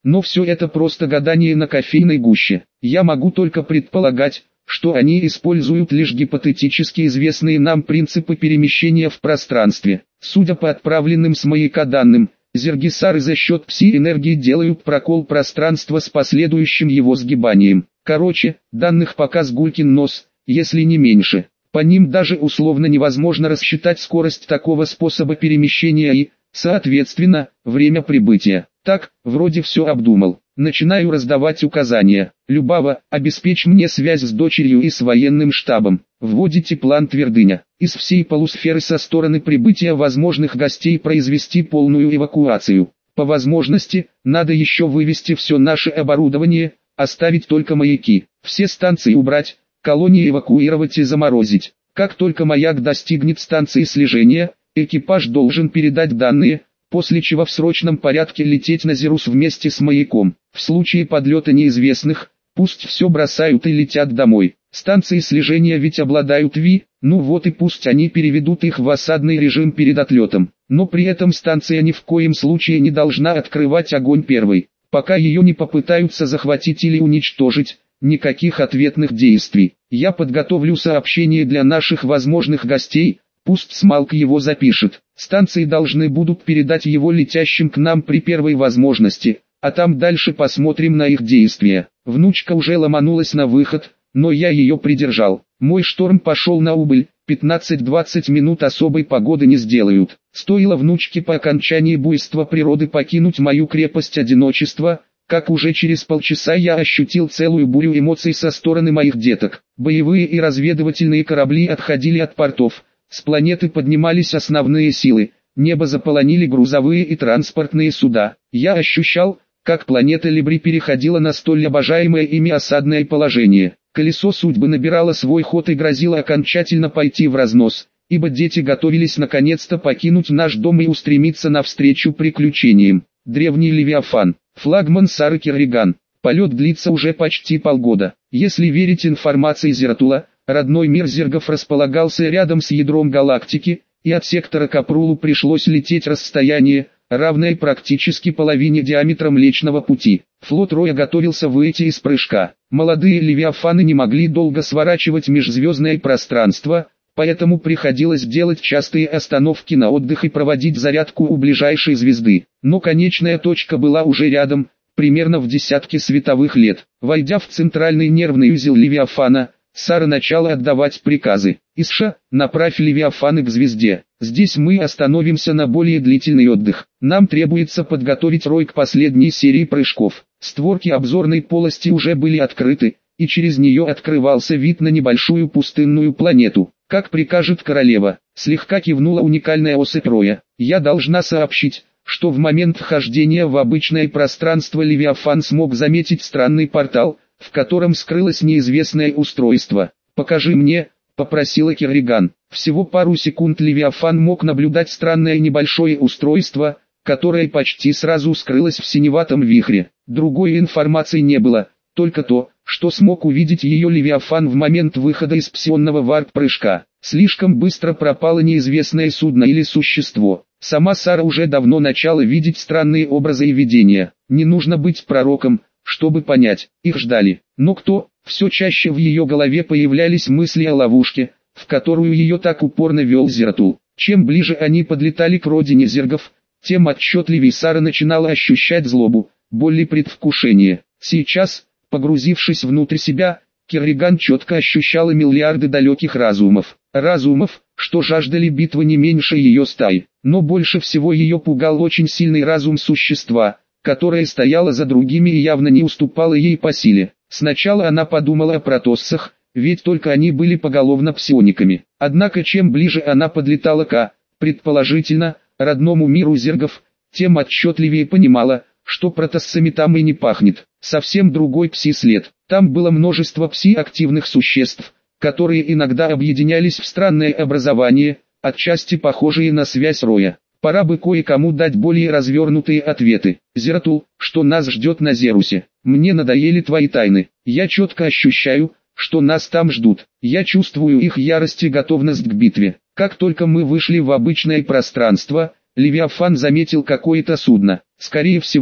Но все это просто гадание на кофейной гуще. Я могу только предполагать, что они используют лишь гипотетически известные нам принципы перемещения в пространстве. Судя по отправленным с маяка данным, зергисары за счет пси-энергии делают прокол пространства с последующим его сгибанием. Короче, данных пока с гулькин нос, если не меньше. По ним даже условно невозможно рассчитать скорость такого способа перемещения и, соответственно, время прибытия. Так, вроде все обдумал. Начинаю раздавать указания. Любава, обеспечь мне связь с дочерью и с военным штабом. Вводите план твердыня. Из всей полусферы со стороны прибытия возможных гостей произвести полную эвакуацию. По возможности, надо еще вывести все наше оборудование, оставить только маяки. Все станции убрать, колонии эвакуировать и заморозить. Как только маяк достигнет станции слежения, экипаж должен передать данные, после чего в срочном порядке лететь на Зерус вместе с маяком. В случае подлета неизвестных, пусть все бросают и летят домой. Станции слежения ведь обладают ВИ, ну вот и пусть они переведут их в осадный режим перед отлетом. Но при этом станция ни в коем случае не должна открывать огонь первой. Пока ее не попытаются захватить или уничтожить, никаких ответных действий. Я подготовлю сообщение для наших возможных гостей, пусть Смалк его запишет. Станции должны будут передать его летящим к нам при первой возможности, а там дальше посмотрим на их действия. Внучка уже ломанулась на выход, но я ее придержал. Мой шторм пошел на убыль, 15-20 минут особой погоды не сделают. Стоило внучке по окончании буйства природы покинуть мою крепость одиночества, как уже через полчаса я ощутил целую бурю эмоций со стороны моих деток. Боевые и разведывательные корабли отходили от портов. С планеты поднимались основные силы, небо заполонили грузовые и транспортные суда. Я ощущал, как планета Либри переходила на столь обожаемое ими осадное положение. Колесо судьбы набирало свой ход и грозило окончательно пойти в разнос, ибо дети готовились наконец-то покинуть наш дом и устремиться навстречу приключениям. Древний Левиафан, флагман Сары Керриган. Полет длится уже почти полгода. Если верить информации Зератула, родной мир зергов располагался рядом с ядром галактики, и от сектора Капрулу пришлось лететь расстояние, равное практически половине диаметра Млечного Пути. Флот Роя готовился выйти из прыжка. Молодые левиафаны не могли долго сворачивать межзвездное пространство, поэтому приходилось делать частые остановки на отдых и проводить зарядку у ближайшей звезды. Но конечная точка была уже рядом, примерно в десятке световых лет. Войдя в центральный нервный узел Левиафана, Сара начала отдавать приказы. «Исша, направь Левиафаны к звезде. Здесь мы остановимся на более длительный отдых. Нам требуется подготовить Рой к последней серии прыжков». Створки обзорной полости уже были открыты, и через нее открывался вид на небольшую пустынную планету. «Как прикажет королева», слегка кивнула уникальная особь Роя. «Я должна сообщить, что в момент вхождения в обычное пространство Левиафан смог заметить странный портал, в котором скрылось неизвестное устройство. «Покажи мне», — попросила Керриган. Всего пару секунд Левиафан мог наблюдать странное небольшое устройство, которое почти сразу скрылось в синеватом вихре. Другой информации не было, только то, что смог увидеть ее Левиафан в момент выхода из псионного варп-прыжка. Слишком быстро пропало неизвестное судно или существо. Сама Сара уже давно начала видеть странные образы и видения. Не нужно быть пророком, чтобы понять, их ждали. Но кто? Все чаще в ее голове появлялись мысли о ловушке, в которую ее так упорно вел Зератул. Чем ближе они подлетали к родине зергов, тем отчетливее Сара начинала ощущать злобу, боль и предвкушение. Сейчас, погрузившись внутрь себя, Керриган четко ощущала миллиарды далеких разумов. Разумов, что жаждали битвы не меньше ее стаи. Но больше всего ее пугал очень сильный разум существа, которое стояло за другими и явно не уступало ей по силе. Сначала она подумала о протоссах, ведь только они были поголовно псиониками. Однако чем ближе она подлетала к, предположительно, родному миру зергов, тем отчетливее понимала, что протоссами там и не пахнет. Совсем другой пси-след. Там было множество пси-активных существ, которые иногда объединялись в странное образование, отчасти похожие на связь Роя. Пора бы кое-кому дать более развернутые ответы. «Зератул, что нас ждет на Зерусе? Мне надоели твои тайны. Я четко ощущаю, что нас там ждут. Я чувствую их ярость и готовность к битве. Как только мы вышли в обычное пространство, Левиафан заметил какое-то судно. Скорее всего,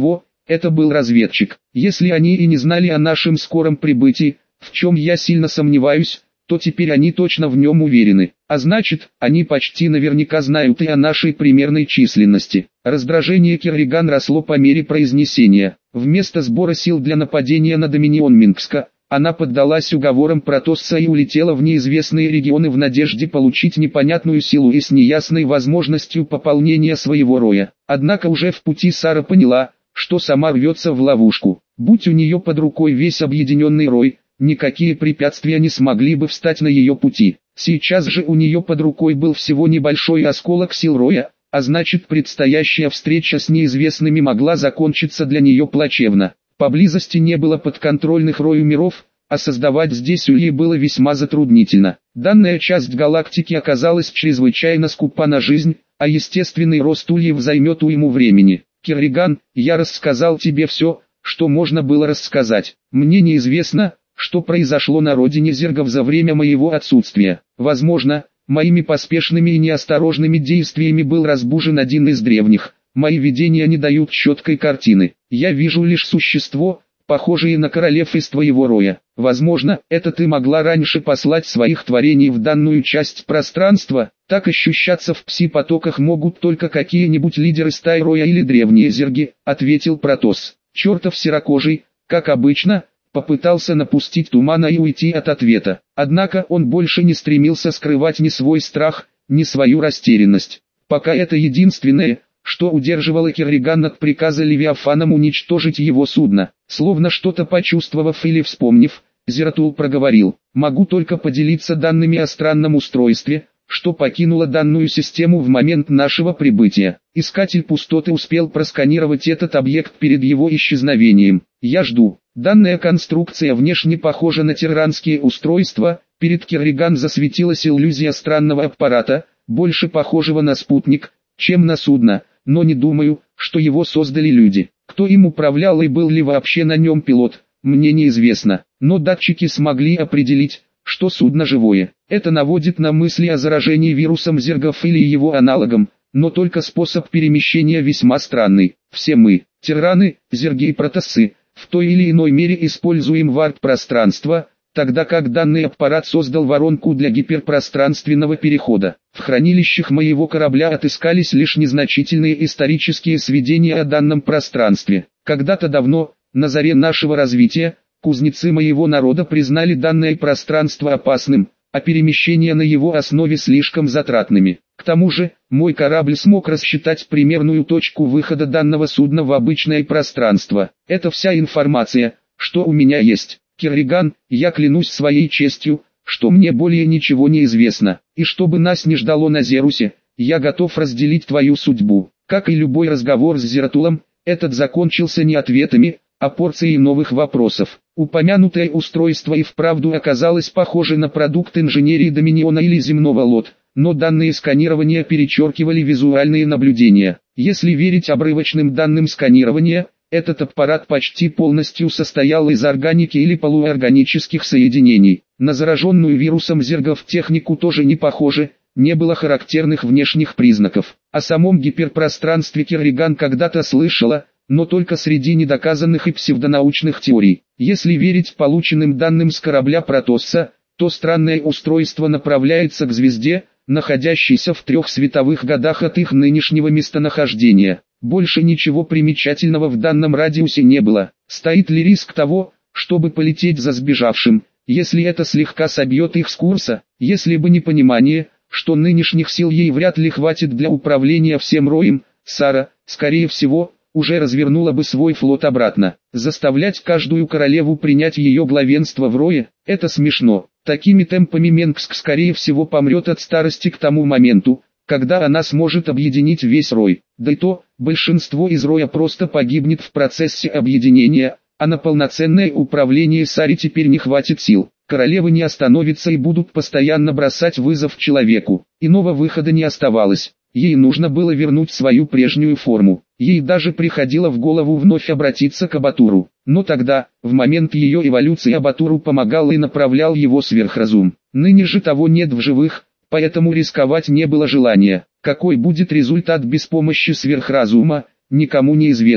это был разведчик. Если они и не знали о нашем скором прибытии, в чем я сильно сомневаюсь, то теперь они точно в нем уверены. А значит, они почти наверняка знают и о нашей примерной численности. Раздражение Керриган росло по мере произнесения. Вместо сбора сил для нападения на Доминион Минкска, она поддалась уговорам Протосса и улетела в неизвестные регионы в надежде получить непонятную силу и с неясной возможностью пополнения своего роя. Однако уже в пути Сара поняла, что сама рвется в ловушку. Будь у нее под рукой весь объединенный рой, никакие препятствия не смогли бы встать на ее пути. Сейчас же у нее под рукой был всего небольшой осколок сил роя, а значит предстоящая встреча с неизвестными могла закончиться для нее плачевно. Поблизости не было подконтрольных рою миров, а создавать здесь Ульи было весьма затруднительно. Данная часть галактики оказалась чрезвычайно скупа на жизнь, а естественный рост Ульев займет уйму времени. Керриган, я рассказал тебе все, что можно было рассказать. Мне неизвестно, что произошло на родине зергов за время моего отсутствия. Возможно, моими поспешными и неосторожными действиями был разбужен один из древних. Мои видения не дают четкой картины. Я вижу лишь существо, похожее на королев из твоего роя. Возможно, это ты могла раньше послать своих творений в данную часть пространства. Так ощущаться в пси-потоках могут только какие-нибудь лидеры стаи роя или древние зерги, ответил Протосс. Чертов серокожий, как обычно, попытался напустить тумана и уйти от ответа. Однако он больше не стремился скрывать ни свой страх, ни свою растерянность. Пока это единственное, что удерживало Керриган от приказа Левиафаном уничтожить его судно. Словно что-то почувствовав или вспомнив, Зератул проговорил: «Могу только поделиться данными о странном устройстве, что покинуло данную систему в момент нашего прибытия. Искатель пустоты успел просканировать этот объект перед его исчезновением. Я жду». Данная конструкция внешне похожа на терранские устройства. Перед Керриган засветилась иллюзия странного аппарата, больше похожего на спутник, чем на судно, но не думаю, что его создали люди. Кто им управлял и был ли вообще на нем пилот, мне неизвестно, но датчики смогли определить, что судно живое. Это наводит на мысли о заражении вирусом зергов или его аналогом, но только способ перемещения весьма странный. Все мы, терраны, зерги и протоссы, в той или иной мере используем варп-пространство, тогда как данный аппарат создал воронку для гиперпространственного перехода. В хранилищах моего корабля отыскались лишь незначительные исторические сведения о данном пространстве. Когда-то давно, на заре нашего развития, кузнецы моего народа признали данное пространство опасным, а перемещения на его основе слишком затратными. К тому же, мой корабль смог рассчитать примерную точку выхода данного судна в обычное пространство. Это вся информация, что у меня есть. Керриган, я клянусь своей честью, что мне более ничего не известно, и чтобы нас не ждало на Зерусе, я готов разделить твою судьбу. Как и любой разговор с Зератулом, этот закончился не ответами, а порцией новых вопросов. Упомянутое устройство и вправду оказалось похоже на продукт инженерии Доминиона или земного лот, но данные сканирования перечеркивали визуальные наблюдения. Если верить обрывочным данным сканирования, этот аппарат почти полностью состоял из органики или полуорганических соединений. На зараженную вирусом зергов технику тоже не похоже, не было характерных внешних признаков. О самом гиперпространстве Керриган когда-то слышала, но только среди недоказанных и псевдонаучных теорий. Если верить полученным данным с корабля Протосса, то странное устройство направляется к звезде, находящейся в 3 световых годах от их нынешнего местонахождения. Больше ничего примечательного в данном радиусе не было. Стоит ли риск того, чтобы полететь за сбежавшим, если это слегка собьет их с курса? Если бы не понимание, что нынешних сил ей вряд ли хватит для управления всем роем, Сара, скорее всего, уже развернула бы свой флот обратно. Заставлять каждую королеву принять ее главенство в рое – это смешно. Такими темпами Менгск скорее всего помрет от старости к тому моменту, когда она сможет объединить весь рой. Да и то, большинство из роя просто погибнет в процессе объединения, а на полноценное управление Саре теперь не хватит сил. Королевы не остановятся и будут постоянно бросать вызов человеку. Иного выхода не оставалось. Ей нужно было вернуть свою прежнюю форму. Ей даже приходило в голову вновь обратиться к Абатуру. Но тогда, в момент ее эволюции, Абатуру помогал и направлял его сверхразум. Ныне же того нет в живых, поэтому рисковать не было желания. Какой будет результат без помощи сверхразума, никому не известно.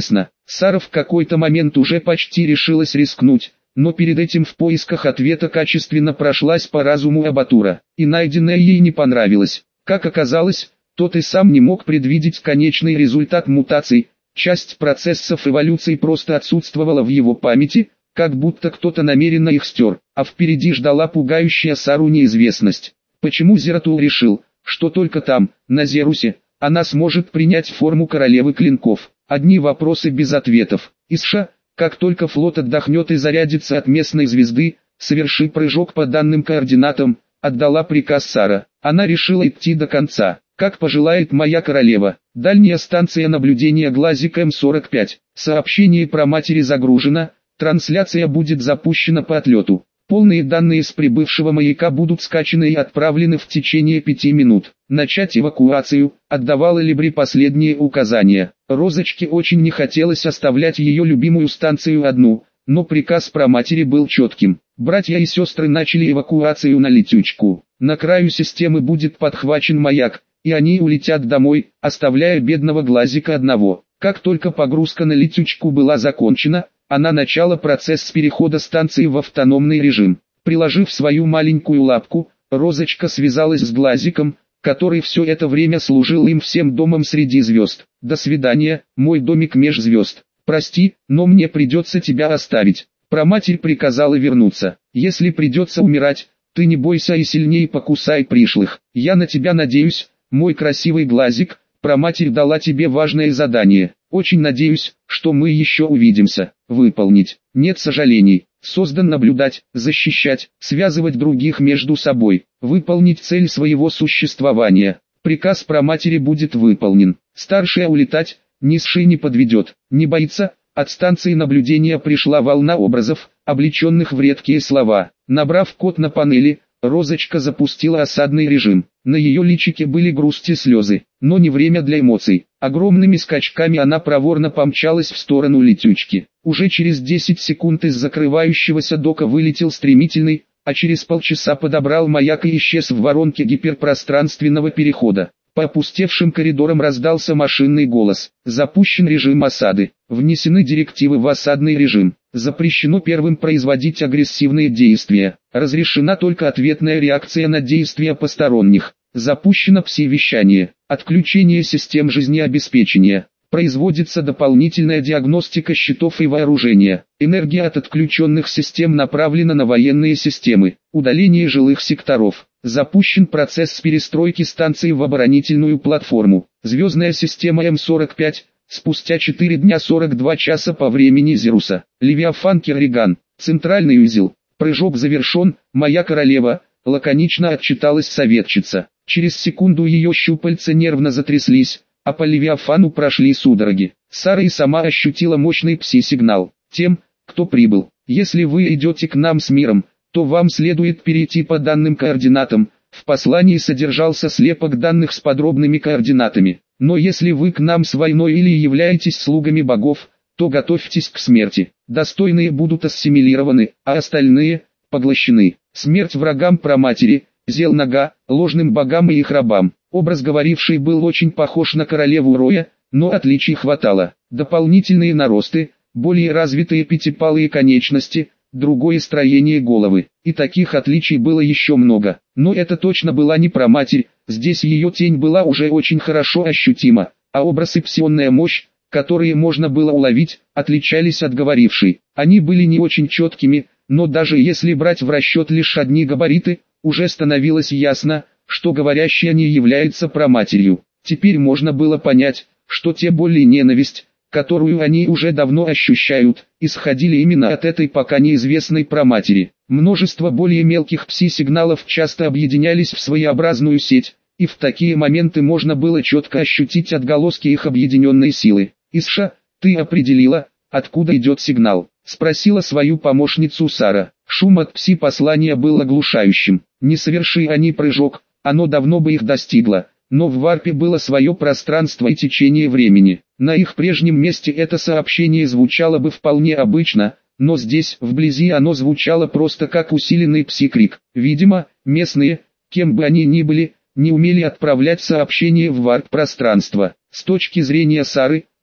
Сара в какой-то момент уже почти решилась рискнуть, но перед этим в поисках ответа качественно прошлась по разуму Абатура, и найденное ей не понравилось. Как оказалось, тот и сам не мог предвидеть конечный результат мутаций, часть процессов эволюции просто отсутствовала в его памяти, как будто кто-то намеренно их стер, а впереди ждала пугающая Сару неизвестность. Почему Зератул решил, что только там, на Зерусе, она сможет принять форму королевы клинков? Одни вопросы без ответов. Исша, как только флот отдохнет и зарядится от местной звезды, соверши прыжок по данным координатам, отдала приказ Сара. Она решила идти до конца. Как пожелает моя королева. Дальняя станция наблюдения Глазик М45. Сообщение про матери загружено, трансляция будет запущена по отлету. Полные данные с прибывшего маяка будут скачаны и отправлены в течение 5 минут. Начать эвакуацию, отдавала Либри последние указания. Розочке очень не хотелось оставлять ее любимую станцию одну, но приказ про матери был четким. Братья и сестры начали эвакуацию на летючку. На краю системы будет подхвачен маяк, и они улетят домой, оставляя бедного Глазика одного. Как только погрузка на летючку была закончена, она начала процесс перехода станции в автономный режим. Приложив свою маленькую лапку, Розочка связалась с Глазиком, который все это время служил им всем домом среди звезд. «До свидания, мой домик меж звезд. Прости, но мне придется тебя оставить». Проматерь приказала вернуться. «Если придется умирать, ты не бойся и сильнее покусай пришлых. Я на тебя надеюсь, мой красивый Глазик». Проматерь дала тебе важное задание. Очень надеюсь, что мы еще увидимся. Выполнить. Нет сожалений. Создан наблюдать, защищать, связывать других между собой. Выполнить цель своего существования. Приказ проматери будет выполнен. Старшая улетать, низший не подведет. Не боится. От станции наблюдения пришла волна образов, облеченных в редкие слова. Набрав код на панели, Розочка запустила осадный режим. На ее личике были грусть и слезы, но не время для эмоций. Огромными скачками она проворно помчалась в сторону летючки. Уже через 10 секунд из закрывающегося дока вылетел стремительный, а через полчаса подобрал маяк и исчез в воронке гиперпространственного перехода. По опустевшим коридорам раздался машинный голос. Запущен режим осады. Внесены директивы в осадный режим. Запрещено первым производить агрессивные действия. Разрешена только ответная реакция на действия посторонних. Запущено пси-вещание. Отключение систем жизнеобеспечения. Производится дополнительная диагностика щитов и вооружения. Энергия от отключенных систем направлена на военные системы. Удаление жилых секторов. Запущен процесс перестройки станции в оборонительную платформу. Звездная система М45. Спустя 4 дня 42 часа по времени Зеруса. Левиафан Керриган. Центральный узел. Прыжок завершен, моя королева, лаконично отчиталась советчица. Через секунду ее щупальца нервно затряслись, а по Левиафану прошли судороги. Сара и сама ощутила мощный пси-сигнал. Тем, кто прибыл. Если вы идете к нам с миром, то вам следует перейти по данным координатам. В послании содержался слепок данных с подробными координатами. Но если вы к нам с войной или являетесь слугами богов, то готовьтесь к смерти. Достойные будут ассимилированы, а остальные – поглощены. Смерть врагам проматери, Зел-Нага, ложным богам и их рабам. Образ говоривший был очень похож на королеву Роя, но отличий хватало. Дополнительные наросты, более развитые пятипалые конечности, другое строение головы. И таких отличий было еще много. Но это точно была не проматерь, здесь ее тень была уже очень хорошо ощутима, а образ и псионная мощь, которые можно было уловить, отличались от говорившей. Они были не очень четкими, но даже если брать в расчет лишь одни габариты, уже становилось ясно, что говорящая не является проматерью. Теперь можно было понять, что те боли и ненависть, которую они уже давно ощущают, исходили именно от этой пока неизвестной проматери. Множество более мелких пси-сигналов часто объединялись в своеобразную сеть, и в такие моменты можно было четко ощутить отголоски их объединенной силы. «Исша, ты определила, откуда идет сигнал?» — спросила свою помощницу Сара. Шум от пси-послания был оглушающим. Не соверши они прыжок, оно давно бы их достигло. Но в варпе было свое пространство и течение времени. На их прежнем месте это сообщение звучало бы вполне обычно, но здесь, вблизи, оно звучало просто как усиленный пси-крик. Видимо, местные, кем бы они ни были, не умели отправлять сообщения в варп-пространство. С точки зрения Сары,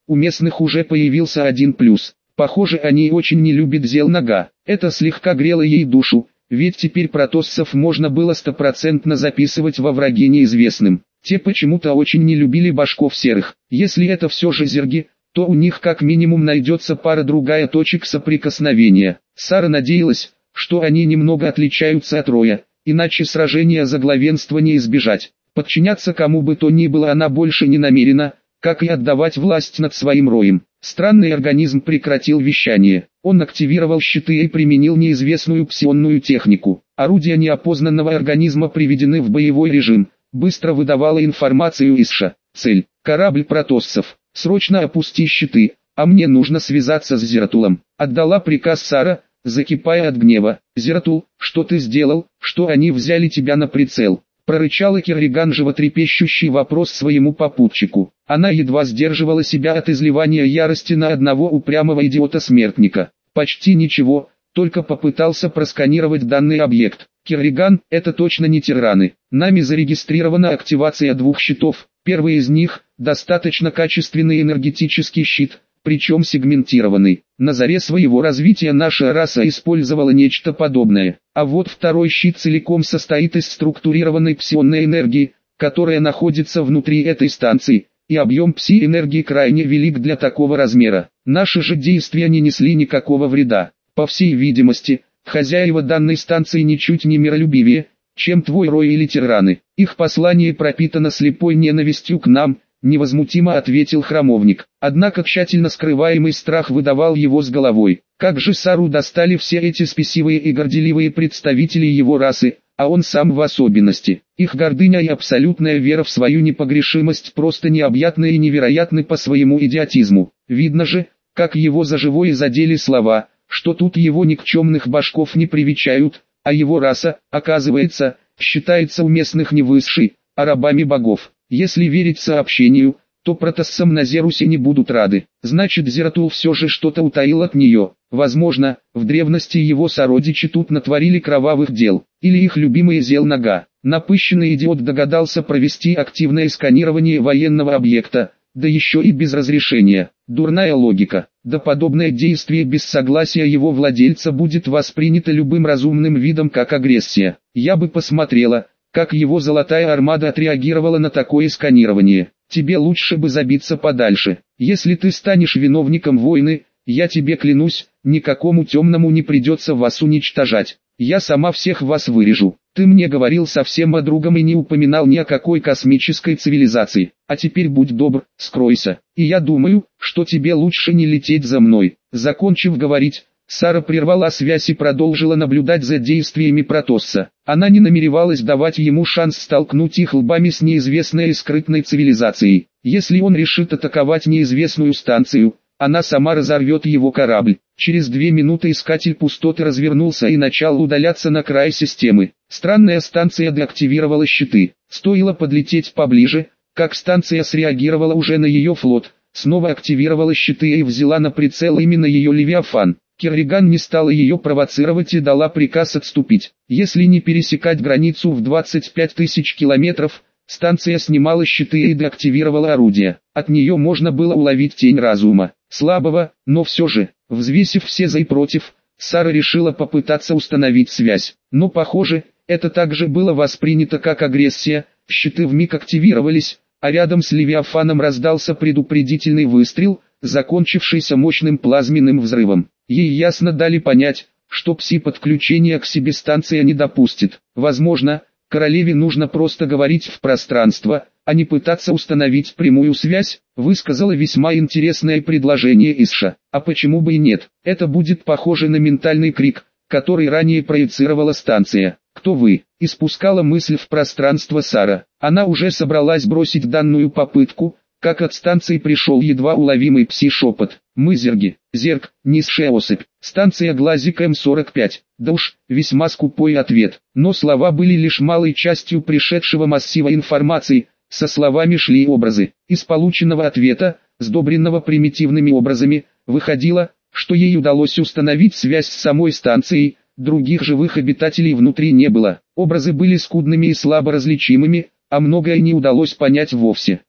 У местных уже появился один плюс. Похоже, они очень не любят Зелнага. Это слегка грело ей душу, ведь теперь протоссов можно было стопроцентно записывать во враги неизвестным. Те почему-то очень не любили башков серых. Если это все же зерги, то у них как минимум найдется пара-другая точек соприкосновения. Сара надеялась, что они немного отличаются от роя, иначе сражения за главенство не избежать. Подчиняться кому бы то ни было она больше не намерена, как и отдавать власть над своим роем. Странный организм прекратил вещание. Он активировал щиты и применил неизвестную псионную технику. Орудия неопознанного организма приведены в боевой режим. Быстро выдавала информацию Исша. Цель: корабль протоссов. Срочно опусти щиты, а мне нужно связаться с Зератулом. Отдала приказ Сара, закипая от гнева. Зератул, что ты сделал, что они взяли тебя на прицел? Прорычала Керриган животрепещущий вопрос своему попутчику. Она едва сдерживала себя от изливания ярости на одного упрямого идиота-смертника. Почти ничего, только попытался просканировать данный объект. Керриган, это точно не тираны. Нами зарегистрирована активация 2 щитов. Первый из них – достаточно качественный энергетический щит, причем сегментированный. На заре своего развития наша раса использовала нечто подобное. А вот второй щит целиком состоит из структурированной псионной энергии, которая находится внутри этой станции, и объем пси-энергии крайне велик для такого размера. Наши же действия не несли никакого вреда. По всей видимости, хозяева данной станции ничуть не миролюбивее, чем твой рой или тираны. Их послание пропитано слепой ненавистью к нам, невозмутимо ответил храмовник. Однако тщательно скрываемый страх выдавал его с головой. Как же Сару достали все эти спесивые и горделивые представители его расы, а он сам в особенности. Их гордыня и абсолютная вера в свою непогрешимость просто необъятны и невероятны по своему идиотизму. Видно же, как его за живое задели слова, что тут его никчемных башков не привечают, а его раса, оказывается, считается у местных не высшей, а рабами богов. Если верить сообщению, то протоссам на Зерусе не будут рады. Значит, Зератул все же что-то утаил от нее. Возможно, в древности его сородичи тут натворили кровавых дел. Или их любимый Зелнага. Напыщенный идиот догадался провести активное сканирование военного объекта, да еще и без разрешения. Дурная логика. Да подобное действие без согласия его владельца будет воспринято любым разумным видом как агрессия. Я бы посмотрела, как его золотая армада отреагировала на такое сканирование. Тебе лучше бы забиться подальше. Если ты станешь виновником войны, я тебе клянусь, никакому темному не придется вас уничтожать. Я сама всех вас вырежу. Ты мне говорил совсем о другом и не упоминал ни о какой космической цивилизации. А теперь будь добр, скройся. И я думаю, что тебе лучше не лететь за мной. Закончив говорить, Сара прервала связь и продолжила наблюдать за действиями Протосса. Она не намеревалась давать ему шанс столкнуть их лбами с неизвестной и скрытной цивилизацией. Если он решит атаковать неизвестную станцию, она сама разорвет его корабль. Через 2 минуты искатель пустоты развернулся и начал удаляться на край системы. Странная станция деактивировала щиты. Стоило подлететь поближе, как станция среагировала уже на ее флот, снова активировала щиты и взяла на прицел именно ее Левиафан. Керриган не стала ее провоцировать и дала приказ отступить. Если не пересекать границу в 25 тысяч километров, станция снимала щиты и деактивировала орудия. От нее можно было уловить тень разума. Слабого, но все же, взвесив все за и против, Сара решила попытаться установить связь. Но похоже, это также было воспринято как агрессия, щиты вмиг активировались, а рядом с Левиафаном раздался предупредительный выстрел, закончившийся мощным плазменным взрывом. Ей ясно дали понять, что пси-подключение к себе станция не допустит. Возможно, королеве нужно просто говорить в пространство, а не пытаться установить прямую связь, высказала весьма интересное предложение Исша. А почему бы и нет? Это будет похоже на ментальный крик, который ранее проецировала станция. «Кто вы?» – испускала мысль в пространство Сара. Она уже собралась бросить данную попытку, как от станции пришел едва уловимый пси-шепот. «Мы зерги, зерг, низшая особь, станция Глазик М45. Да уж, весьма скупой ответ. Но слова были лишь малой частью пришедшего массива информации, со словами шли образы. Из полученного ответа, сдобренного примитивными образами, выходило, что ей удалось установить связь с самой станцией, других живых обитателей внутри не было. Образы были скудными и слабо различимыми, а многое не удалось понять вовсе.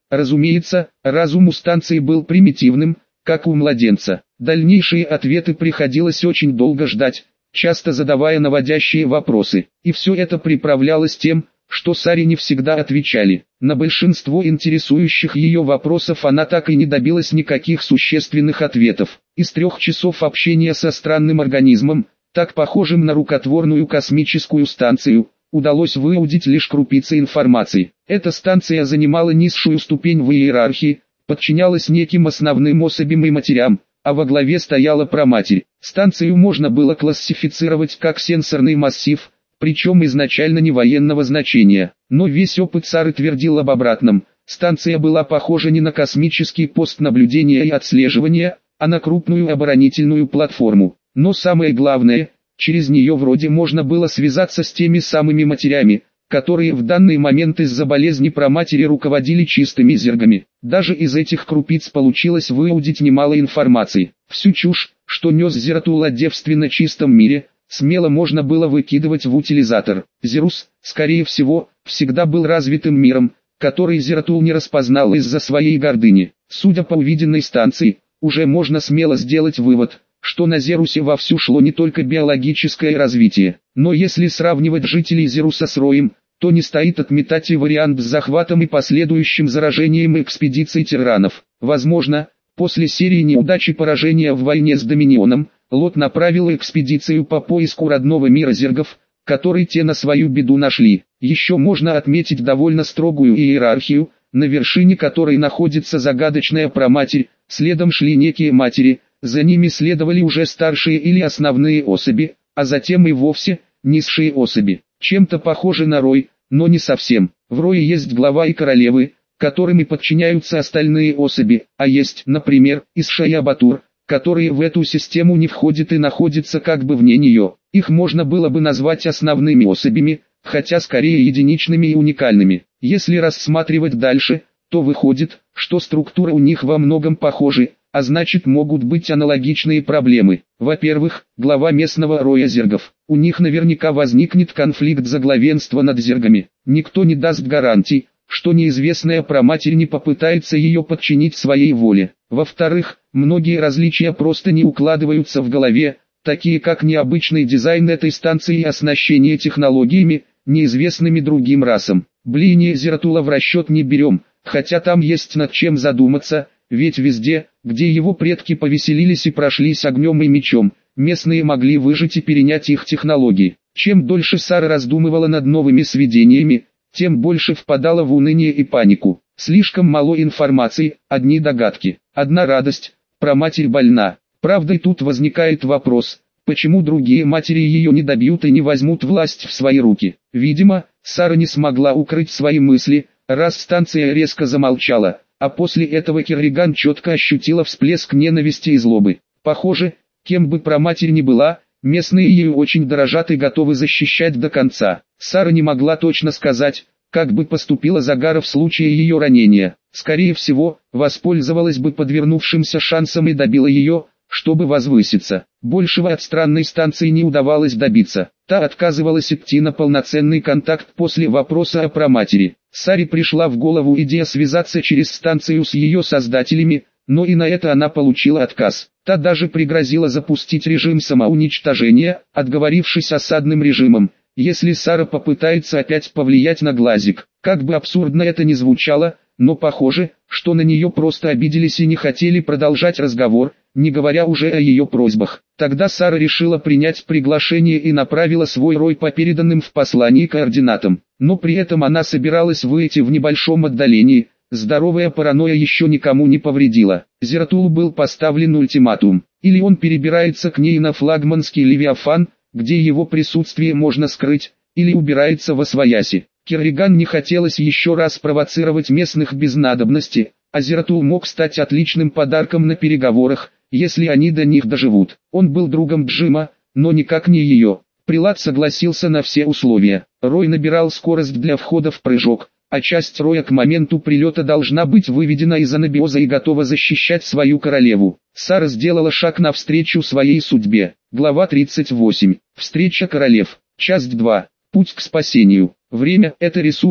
Разумеется, разум у станции был примитивным, как у младенца. Дальнейшие ответы приходилось очень долго ждать, часто задавая наводящие вопросы. И все это приправлялось тем, что Саре не всегда отвечали. На большинство интересующих ее вопросов она так и не добилась никаких существенных ответов. Из 3 часов общения со странным организмом, так похожим на рукотворную космическую станцию, удалось выудить лишь крупицы информации. Эта станция занимала низшую ступень в иерархии, подчинялась неким основным особям и матерям, а во главе стояла праматерь. Станцию можно было классифицировать как сенсорный массив, причем изначально не военного значения. Но весь опыт Сары твердил об обратном. Станция была похожа не на космический пост наблюдения и отслеживания, а на крупную оборонительную платформу. Но самое главное, через нее вроде можно было связаться с теми самыми матерями, которые в данный момент из-за болезни праматери руководили чистыми зергами. Даже из этих крупиц получилось выудить немало информации. Всю чушь, что нес Зератул о девственно чистом мире, смело можно было выкидывать в утилизатор. Зерус, скорее всего, всегда был развитым миром, который Зератул не распознал из-за своей гордыни. Судя по увиденной станции, уже можно смело сделать вывод, что на Зерусе вовсю шло не только биологическое развитие. Но если сравнивать жителей Зеруса с Роем, то не стоит отметать и вариант с захватом и последующим заражением экспедиций тиранов. Возможно, после серии неудач и поражения в войне с Доминионом, Лот направил экспедицию по поиску родного мира зергов, который те на свою беду нашли. Еще можно отметить довольно строгую иерархию, на вершине которой находится загадочная праматерь, следом шли некие матери, за ними следовали уже старшие или основные особи, а затем и вовсе низшие особи. Чем-то похожи на Рой, но не совсем. В Рое есть глава и королевы, которыми подчиняются остальные особи, а есть, например, Исша и Абатур, которые в эту систему не входят и находятся как бы вне нее. Их можно было бы назвать основными особями, хотя скорее единичными и уникальными. Если рассматривать дальше, то выходит, что структура у них во многом похожи, а значит могут быть аналогичные проблемы. Во-первых, глава местного роя зергов. У них наверняка возникнет конфликт за главенство над зергами. Никто не даст гарантий, что неизвестная праматерь не попытается ее подчинить своей воле. Во-вторых, многие различия просто не укладываются в голове, такие как необычный дизайн этой станции и оснащение технологиями, неизвестными другим расам. Блияние Зератула в расчет не берем, хотя там есть над чем задуматься, ведь везде, где его предки повеселились и прошлись огнем и мечом, местные могли выжить и перенять их технологии. Чем дольше Сара раздумывала над новыми сведениями, тем больше впадала в уныние и панику. Слишком мало информации, одни догадки. Одна радость, праматерь больна. Правда, и тут возникает вопрос, почему другие матери ее не добьют и не возьмут власть в свои руки. Видимо, Сара не смогла укрыть свои мысли, раз станция резко замолчала, а после этого Керриган четко ощутила всплеск ненависти и злобы. Похоже, кем бы праматерь ни была, местные ею очень дорожат и готовы защищать до конца. Сара не могла точно сказать, как бы поступила Загара в случае ее ранения. Скорее всего, воспользовалась бы подвернувшимся шансом и добила ее, чтобы возвыситься. Большего от странной станции не удавалось добиться. Та отказывалась идти на полноценный контакт после вопроса о праматери. Саре пришла в голову идея связаться через станцию с ее создателями, но и на это она получила отказ. Та даже пригрозила запустить режим самоуничтожения, отговорившись осадным режимом, если Сара попытается опять повлиять на Глазик. Как бы абсурдно это ни звучало, но похоже, что на нее просто обиделись и не хотели продолжать разговор, не говоря уже о ее просьбах. Тогда Сара решила принять приглашение и направила свой рой по переданным в послании координатам. Но при этом она собиралась выйти в небольшом отдалении. Здоровая паранойя еще никому не повредила. Зератулу был поставлен ультиматум. Или он перебирается к ней на флагманский Левиафан, где его присутствие можно скрыть, или убирается восвояси. Керриган не хотелось еще раз провоцировать местных без надобности, а Зератул мог стать отличным подарком на переговорах, если они до них доживут. Он был другом Джима, но никак не ее. Прилад согласился на все условия. Рой набирал скорость для входа в прыжок, а часть Роя к моменту прилета должна быть выведена из анабиоза и готова защищать свою королеву. Сара сделала шаг навстречу своей судьбе. Глава 38. Встреча королев. Часть 2. Путь к спасению. Время – это ресурс,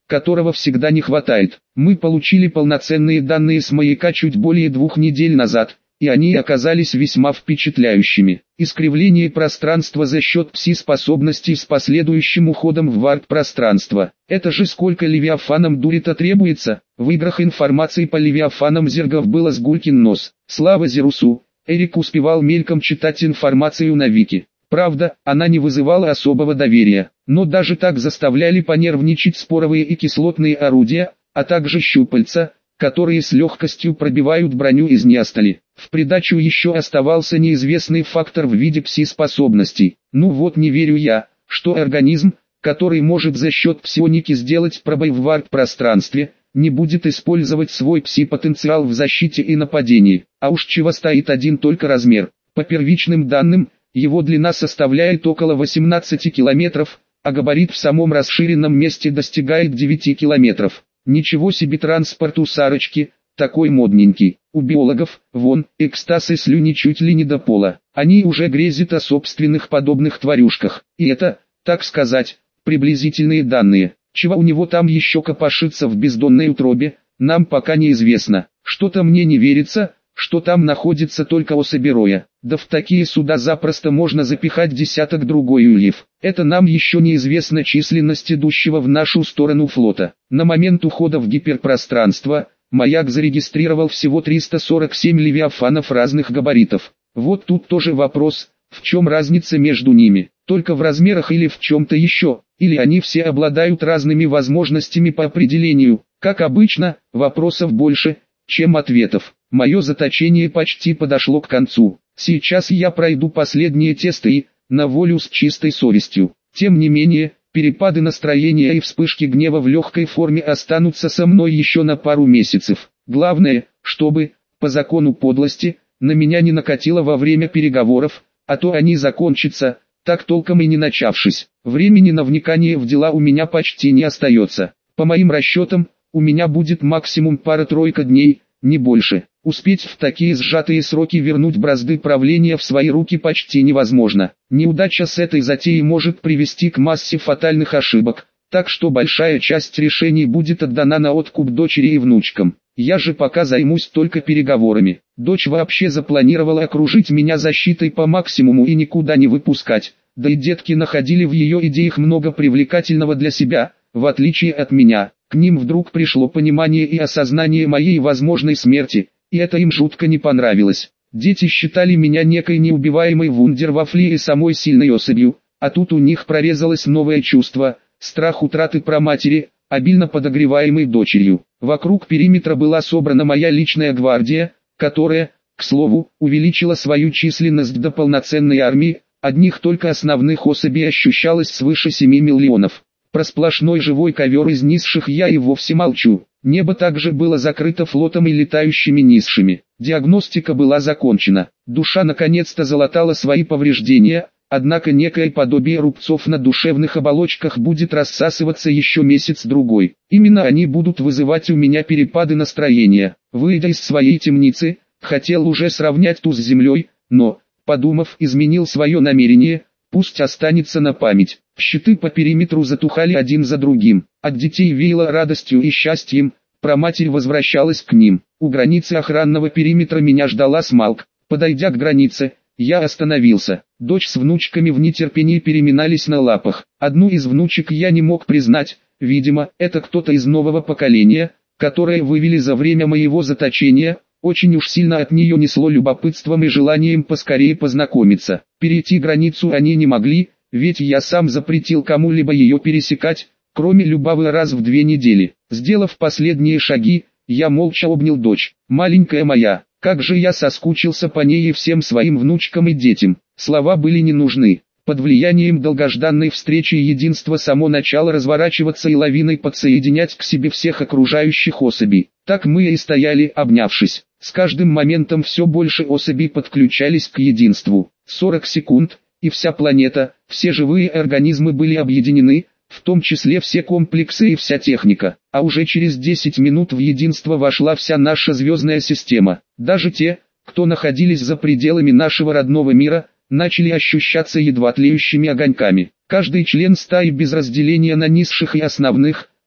которого всегда не хватает. Мы получили полноценные данные с маяка чуть более 2 недель назад, и они оказались весьма впечатляющими. Искривление пространства за счет пси-способностей с последующим уходом в варп-пространство. Это же сколько левиафанам дури-то требуется? В играх информации по левиафанам зергов было с гулькин нос. Слава Зерусу, Эрик успевал мельком читать информацию на Вики. Правда, она не вызывала особого доверия, но даже так заставляли понервничать споровые и кислотные орудия, а также щупальца, которые с легкостью пробивают броню из неостали. В придачу еще оставался неизвестный фактор в виде пси-способностей. Ну вот не верю я, что организм, который может за счет псионики сделать пробой в варп-пространстве, не будет использовать свой пси-потенциал в защите и нападении. А уж чего стоит один только размер. По первичным данным, его длина составляет около 18 километров, а габарит в самом расширенном месте достигает 9 километров. Ничего себе транспорт у Сарочки, такой модненький. У биологов, вон, экстаз и слюни чуть ли не до пола. Они уже грезят о собственных подобных тварюшках. И это, так сказать, приблизительные данные. Чего у него там еще копошится в бездонной утробе, нам пока неизвестно. Что-то мне не верится, что там находится только особи роя. Да в такие суда запросто можно запихать десяток другой ульев. Это нам еще неизвестна численность идущего в нашу сторону флота. На момент ухода в гиперпространство, маяк зарегистрировал всего 347 левиафанов разных габаритов. Вот тут тоже вопрос, в чем разница между ними? Только в размерах или в чем-то еще? Или они все обладают разными возможностями по определению? Как обычно, вопросов больше, чем ответов. Мое заточение почти подошло к концу. Сейчас я пройду последние тесты и, на волю с чистой совестью. Тем не менее, перепады настроения и вспышки гнева в легкой форме останутся со мной еще на пару месяцев. Главное, чтобы, по закону подлости, на меня не накатило во время переговоров, а то они закончатся, так толком и не начавшись. Времени на вникание в дела у меня почти не остается. По моим расчетам, у меня будет максимум пара-тройка дней, не больше. Успеть в такие сжатые сроки вернуть бразды правления в свои руки почти невозможно. Неудача с этой затеей может привести к массе фатальных ошибок, так что большая часть решений будет отдана на откуп дочери и внучкам. Я же пока займусь только переговорами. Дочь вообще запланировала окружить меня защитой по максимуму и никуда не выпускать, да и детки находили в ее идеях много привлекательного для себя, в отличие от меня. К ним вдруг пришло понимание и осознание моей возможной смерти, и это им жутко не понравилось. Дети считали меня некой неубиваемой вундервафлей и самой сильной особью, а тут у них прорезалось новое чувство, страх утраты праматери, обильно подогреваемой дочерью. Вокруг периметра была собрана моя личная гвардия, которая, к слову, увеличила свою численность до полноценной армии, одних только основных особей ощущалось свыше 7 миллионов. Про сплошной живой ковер из низших я и вовсе молчу. Небо также было закрыто флотом и летающими низшими. Диагностика была закончена. Душа наконец-то залатала свои повреждения, однако некое подобие рубцов на душевных оболочках будет рассасываться еще месяц-другой. Именно они будут вызывать у меня перепады настроения. Выйдя из своей темницы, хотел уже сравнять ту с землей, но, подумав, изменил свое намерение. Пусть останется на память. Щиты по периметру затухали один за другим. От детей веяло радостью и счастьем. Праматерь возвращалась к ним. У границы охранного периметра меня ждала Смалк. Подойдя к границе, я остановился. Дочь с внучками в нетерпении переминались на лапах. Одну из внучек я не мог признать. Видимо, это кто-то из нового поколения, которое вывели за время моего заточения. Очень уж сильно от нее несло любопытством и желанием поскорее познакомиться. Перейти границу они не могли, ведь я сам запретил кому-либо ее пересекать, кроме Любавы раз в 2 недели. Сделав последние шаги, я молча обнял дочь. Маленькая моя, как же я соскучился по ней и всем своим внучкам и детям. Слова были не нужны. Под влиянием долгожданной встречи единство само начало разворачиваться и лавиной подсоединять к себе всех окружающих особей. Так мы и стояли, обнявшись. С каждым моментом все больше особей подключались к единству. 40 секунд, и вся планета, все живые организмы были объединены, в том числе все комплексы и вся техника. А уже через 10 минут в единство вошла вся наша звездная система. Даже те, кто находились за пределами нашего родного мира, начали ощущаться едва тлеющими огоньками. Каждый член стаи без разделения на низших и основных,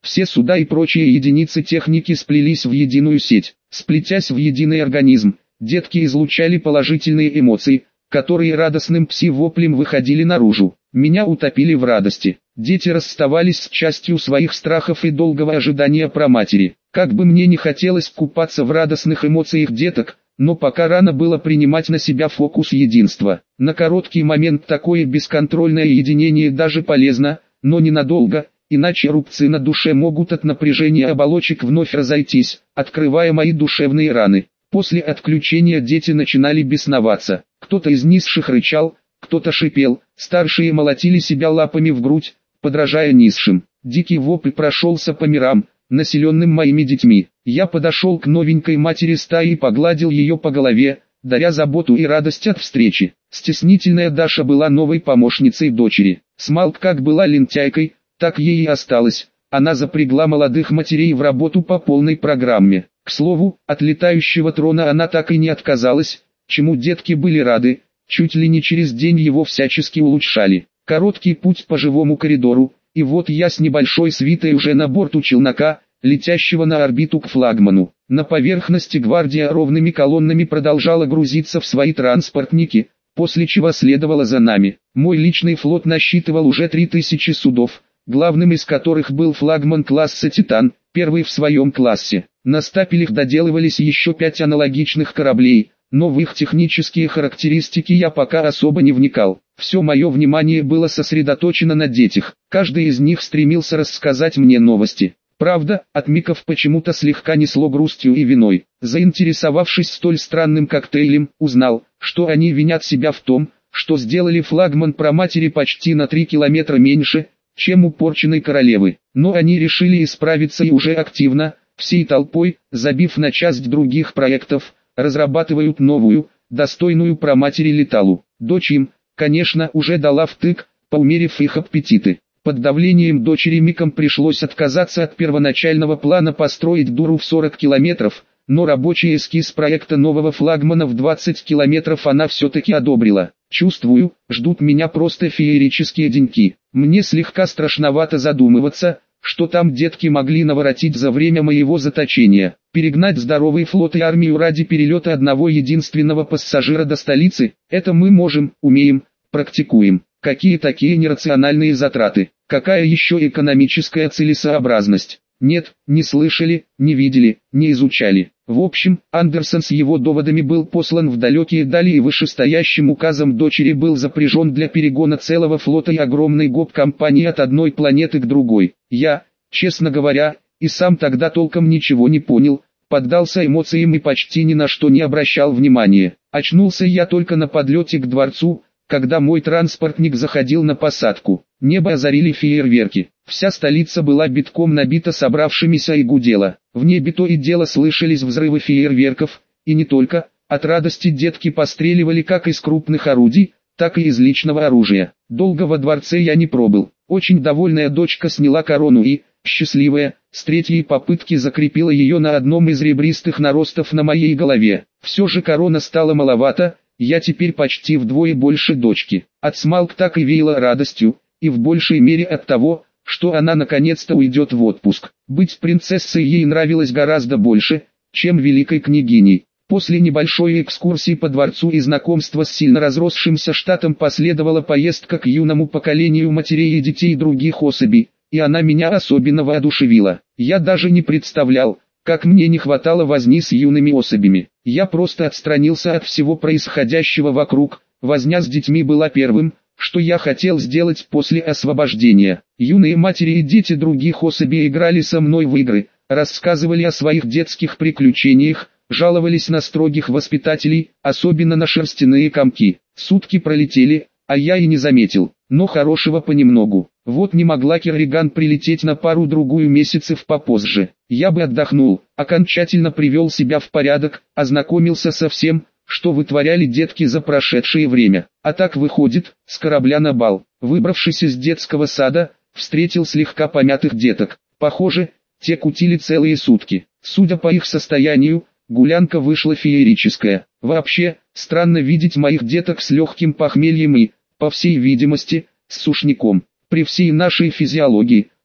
Все суда и прочие единицы техники сплелись в единую сеть. Сплетясь в единый организм, детки излучали положительные эмоции, которые радостным пси-воплем выходили наружу. Меня утопили в радости. Дети расставались с частью своих страхов и долгого ожидания праматери. Как бы мне не хотелось купаться в радостных эмоциях деток, но пока рано было принимать на себя фокус единства. На короткий момент такое бесконтрольное единение даже полезно, но ненадолго, иначе рубцы на душе могут от напряжения оболочек вновь разойтись, открывая мои душевные раны. После отключения дети начинали бесноваться. Кто-то из низших рычал, кто-то шипел, старшие молотили себя лапами в грудь, подражая низшим. Дикий вопль прошелся по мирам, населенным моими детьми. Я подошел к новенькой матери стаи и погладил ее по голове, даря заботу и радость от встречи. Стеснительная Даша была новой помощницей дочери. Смалк как была лентяйкой, так ей и осталось. Она запрягла молодых матерей в работу по полной программе. К слову, от летающего трона она так и не отказалась, чему детки были рады, чуть ли не через день его всячески улучшали. Короткий путь по живому коридору, и вот я с небольшой свитой уже на борту челнока, летящего на орбиту к флагману. На поверхности гвардия ровными колоннами продолжала грузиться в свои транспортники, после чего следовала за нами. Мой личный флот насчитывал уже 3000 судов, главным из которых был флагман класса «Титан», первый в своем классе. На стапелях доделывались еще 5 аналогичных кораблей, но в их технические характеристики я пока особо не вникал. Все мое внимание было сосредоточено на детях. Каждый из них стремился рассказать мне новости. Правда, от Миков почему-то слегка несло грустью и виной. Заинтересовавшись столь странным коктейлем, узнал, что они винят себя в том, что сделали флагман праматери почти на 3 километра меньше, чем у порченной королевы. Но они решили исправиться и уже активно, всей толпой, забив на часть других проектов, разрабатывают новую, достойную праматери леталу. Дочь им, конечно, уже дала втык, поумерив их аппетиты. Под давлением дочери Микам пришлось отказаться от первоначального плана построить дуру в 40 километров, но рабочий эскиз проекта нового флагмана в 20 километров она все-таки одобрила. Чувствую, ждут меня просто феерические деньки. Мне слегка страшновато задумываться, что там детки могли наворотить за время моего заточения. Перегнать здоровый флот и армию ради перелета одного единственного пассажира до столицы, это мы можем, умеем, практикуем. Какие такие нерациональные затраты? Какая еще экономическая целесообразность? Нет, не слышали, не видели, не изучали. В общем, Андерсон с его доводами был послан в далекие дали и вышестоящим указом дочери был запряжен для перегона целого флота и огромной гоп-компании от одной планеты к другой. Я, честно говоря, и сам тогда толком ничего не понял, поддался эмоциям и почти ни на что не обращал внимания. Очнулся я только на подлете к дворцу, когда мой транспортник заходил на посадку. Небо озарили фейерверки. Вся столица была битком набита собравшимися и гудела. В небе то и дело слышались взрывы фейерверков, и не только. От радости детки постреливали как из крупных орудий, так и из личного оружия. Долго во дворце я не пробыл. Очень довольная дочка сняла корону и, счастливая, с третьей попытки закрепила ее на одном из ребристых наростов на моей голове. Все же корона стала маловато, я теперь почти вдвое больше дочки. От Смалк так и веяло радостью, и в большей мере от того, что она наконец-то уйдет в отпуск. Быть принцессой ей нравилось гораздо больше, чем великой княгиней. После небольшой экскурсии по дворцу и знакомства с сильно разросшимся штатом последовала поездка к юному поколению матерей и детей других особей, и она меня особенно воодушевила. Я даже не представлял, как мне не хватало возни с юными особями. Я просто отстранился от всего происходящего вокруг, возня с детьми была первым, что я хотел сделать после освобождения. Юные матери и дети других особей играли со мной в игры, рассказывали о своих детских приключениях, жаловались на строгих воспитателей, особенно на шерстяные комки. Сутки пролетели, а я и не заметил, но хорошего понемногу. Вот не могла Керриган прилететь на пару-другую месяцев попозже. Я бы отдохнул, окончательно привел себя в порядок, ознакомился со всем, что вытворяли детки за прошедшее время. А так выходит, с корабля на бал, выбравшись из детского сада, встретил слегка помятых деток. Похоже, те кутили целые сутки. Судя по их состоянию, гулянка вышла феерическая. Вообще, странно видеть моих деток с легким похмельем и, по всей видимости, с сушняком. При всей нашей физиологии,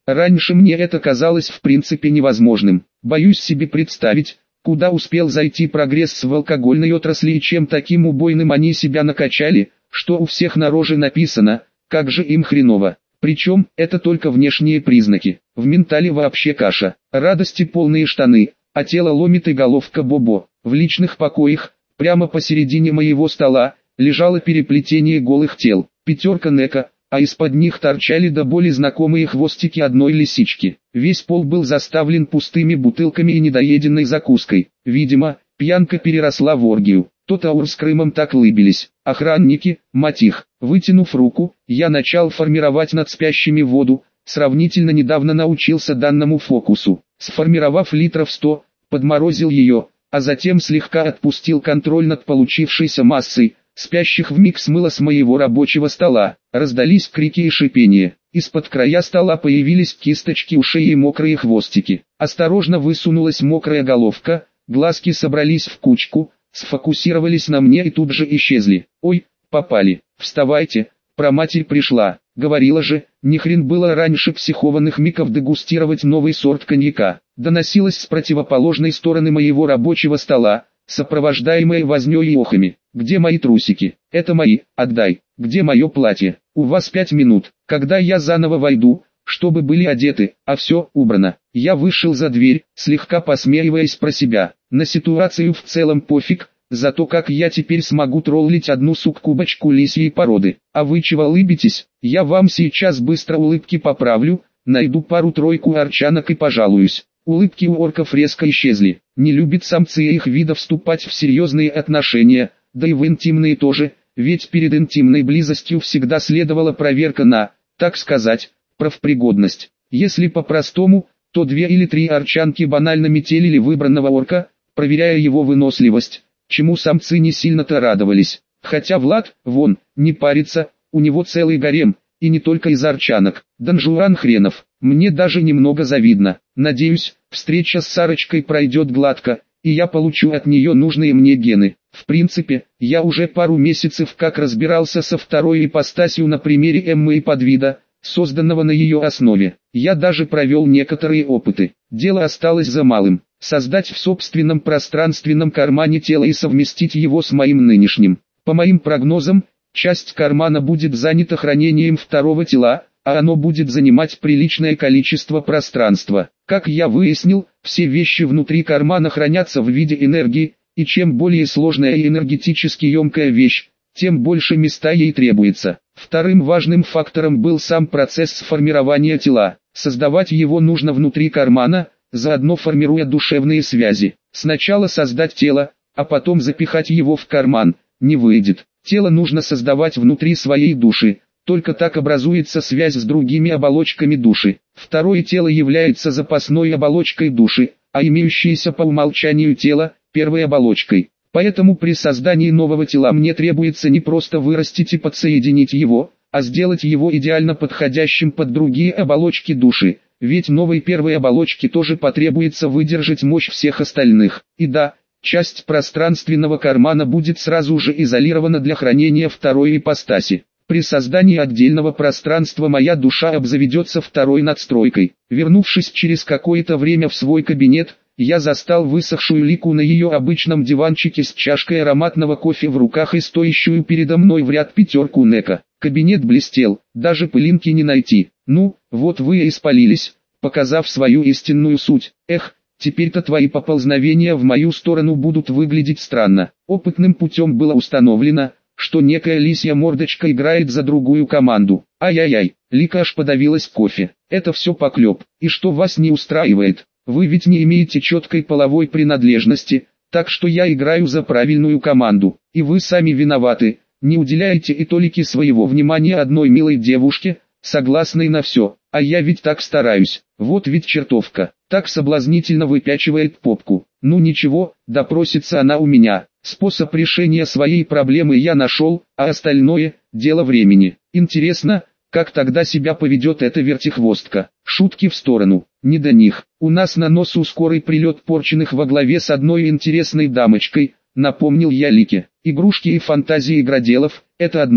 Раньше мне это казалось в принципе невозможным. Боюсь себе представить, куда успел зайти прогресс в алкогольной отрасли и чем таким убойным они себя накачали, что у всех на роже написано, как же им хреново. Причем, это только внешние признаки. В ментале вообще каша. Радости полные штаны, а тело ломит и головка бобо. В личных покоях, прямо посередине моего стола, лежало переплетение голых тел. 5 нека, а из-под них торчали до боли знакомые хвостики одной лисички. Весь пол был заставлен пустыми бутылками и недоеденной закуской. Видимо, пьянка переросла в оргию. Тот аур с Крымом так лыбились. Охранники, мать их. Вытянув руку, я начал формировать над спящими воду. Сравнительно недавно научился данному фокусу. Сформировав литров 100, подморозил ее, а затем слегка отпустил контроль над получившейся массой. Спящих вмиг смыло с моего рабочего стола. Раздались крики и шипение. Из-под края стола появились кисточки ушей и мокрые хвостики. Осторожно высунулась мокрая головка, глазки собрались в кучку, сфокусировались на мне и тут же исчезли. Ой, попали. Вставайте, проматерь пришла. Говорила же, ни хрен было раньше психованных миков дегустировать новый сорт коньяка. Доносилось с противоположной стороны моего рабочего стола, сопровождаемое вознёй и охами. Где мои трусики? Это мои, отдай. Где мое платье? У вас 5 минут, когда я заново войду, чтобы были одеты, а все убрано. Я вышел за дверь, слегка посмеиваясь про себя. На ситуацию в целом пофиг, зато как я теперь смогу троллить одну суккубочку лисьей породы. А вы чего улыбитесь? Я вам сейчас быстро улыбки поправлю, найду пару-тройку арчанок и пожалуюсь. Улыбки у орков резко исчезли. Не любят самцы и их вида вступать в серьезные отношения, да и в интимные тоже, ведь перед интимной близостью всегда следовала проверка на, так сказать, профпригодность. Если по-простому, то 2 или 3 арчанки банально метелили выбранного орка, проверяя его выносливость, чему самцы не сильно-то радовались. Хотя Влад, вон, не парится, у него целый гарем, и не только из арчанок. Донжуан хренов, мне даже немного завидно. Надеюсь, встреча с Сарочкой пройдет гладко, и я получу от нее нужные мне гены. В принципе, я уже пару месяцев как разбирался со второй ипостасью на примере Эммы и подвида, созданного на ее основе. Я даже провел некоторые опыты. Дело осталось за малым. Создать в собственном пространственном кармане тело и совместить его с моим нынешним. По моим прогнозам, часть кармана будет занята хранением второго тела, а оно будет занимать приличное количество пространства. Как я выяснил, все вещи внутри кармана хранятся в виде энергии, и чем более сложная и энергетически емкая вещь, тем больше места ей требуется. Вторым важным фактором был сам процесс формирования тела. Создавать его нужно внутри кармана, заодно формируя душевные связи. Сначала создать тело, а потом запихать его в карман, не выйдет. Тело нужно создавать внутри своей души, только так образуется связь с другими оболочками души. Второе тело является запасной оболочкой души, а имеющееся по умолчанию тело – первой оболочкой. Поэтому при создании нового тела мне требуется не просто вырастить и подсоединить его, а сделать его идеально подходящим под другие оболочки души, ведь новой первой оболочке тоже потребуется выдержать мощь всех остальных. И да, часть пространственного кармана будет сразу же изолирована для хранения второй ипостаси. При создании отдельного пространства моя душа обзаведется второй надстройкой. Вернувшись через какое-то время в свой кабинет, я застал высохшую Лику на ее обычном диванчике с чашкой ароматного кофе в руках и стоящую передо мной в ряд 5 нека. Кабинет блестел, даже пылинки не найти. Ну, вот вы и испалились, показав свою истинную суть. Эх, теперь-то твои поползновения в мою сторону будут выглядеть странно. Опытным путем было установлено, что некая лисья мордочка играет за другую команду. Ай-яй-яй, Лика аж подавилась кофе. Это все поклеп. И что вас не устраивает? Вы ведь не имеете четкой половой принадлежности, так что я играю за правильную команду. И вы сами виноваты, не уделяете и толики своего внимания одной милой девушке, согласной на все. А я ведь так стараюсь. Вот ведь чертовка, так соблазнительно выпячивает попку. Ну ничего, допросится она у меня. Способ решения своей проблемы я нашел, а остальное – дело времени. Интересно, как тогда себя поведет эта вертихвостка? Шутки в сторону, не до них. У нас на носу скорый прилет порченых во главе с одной интересной дамочкой, напомнил я Лике. Игрушки и фантазии игроделов – это одно,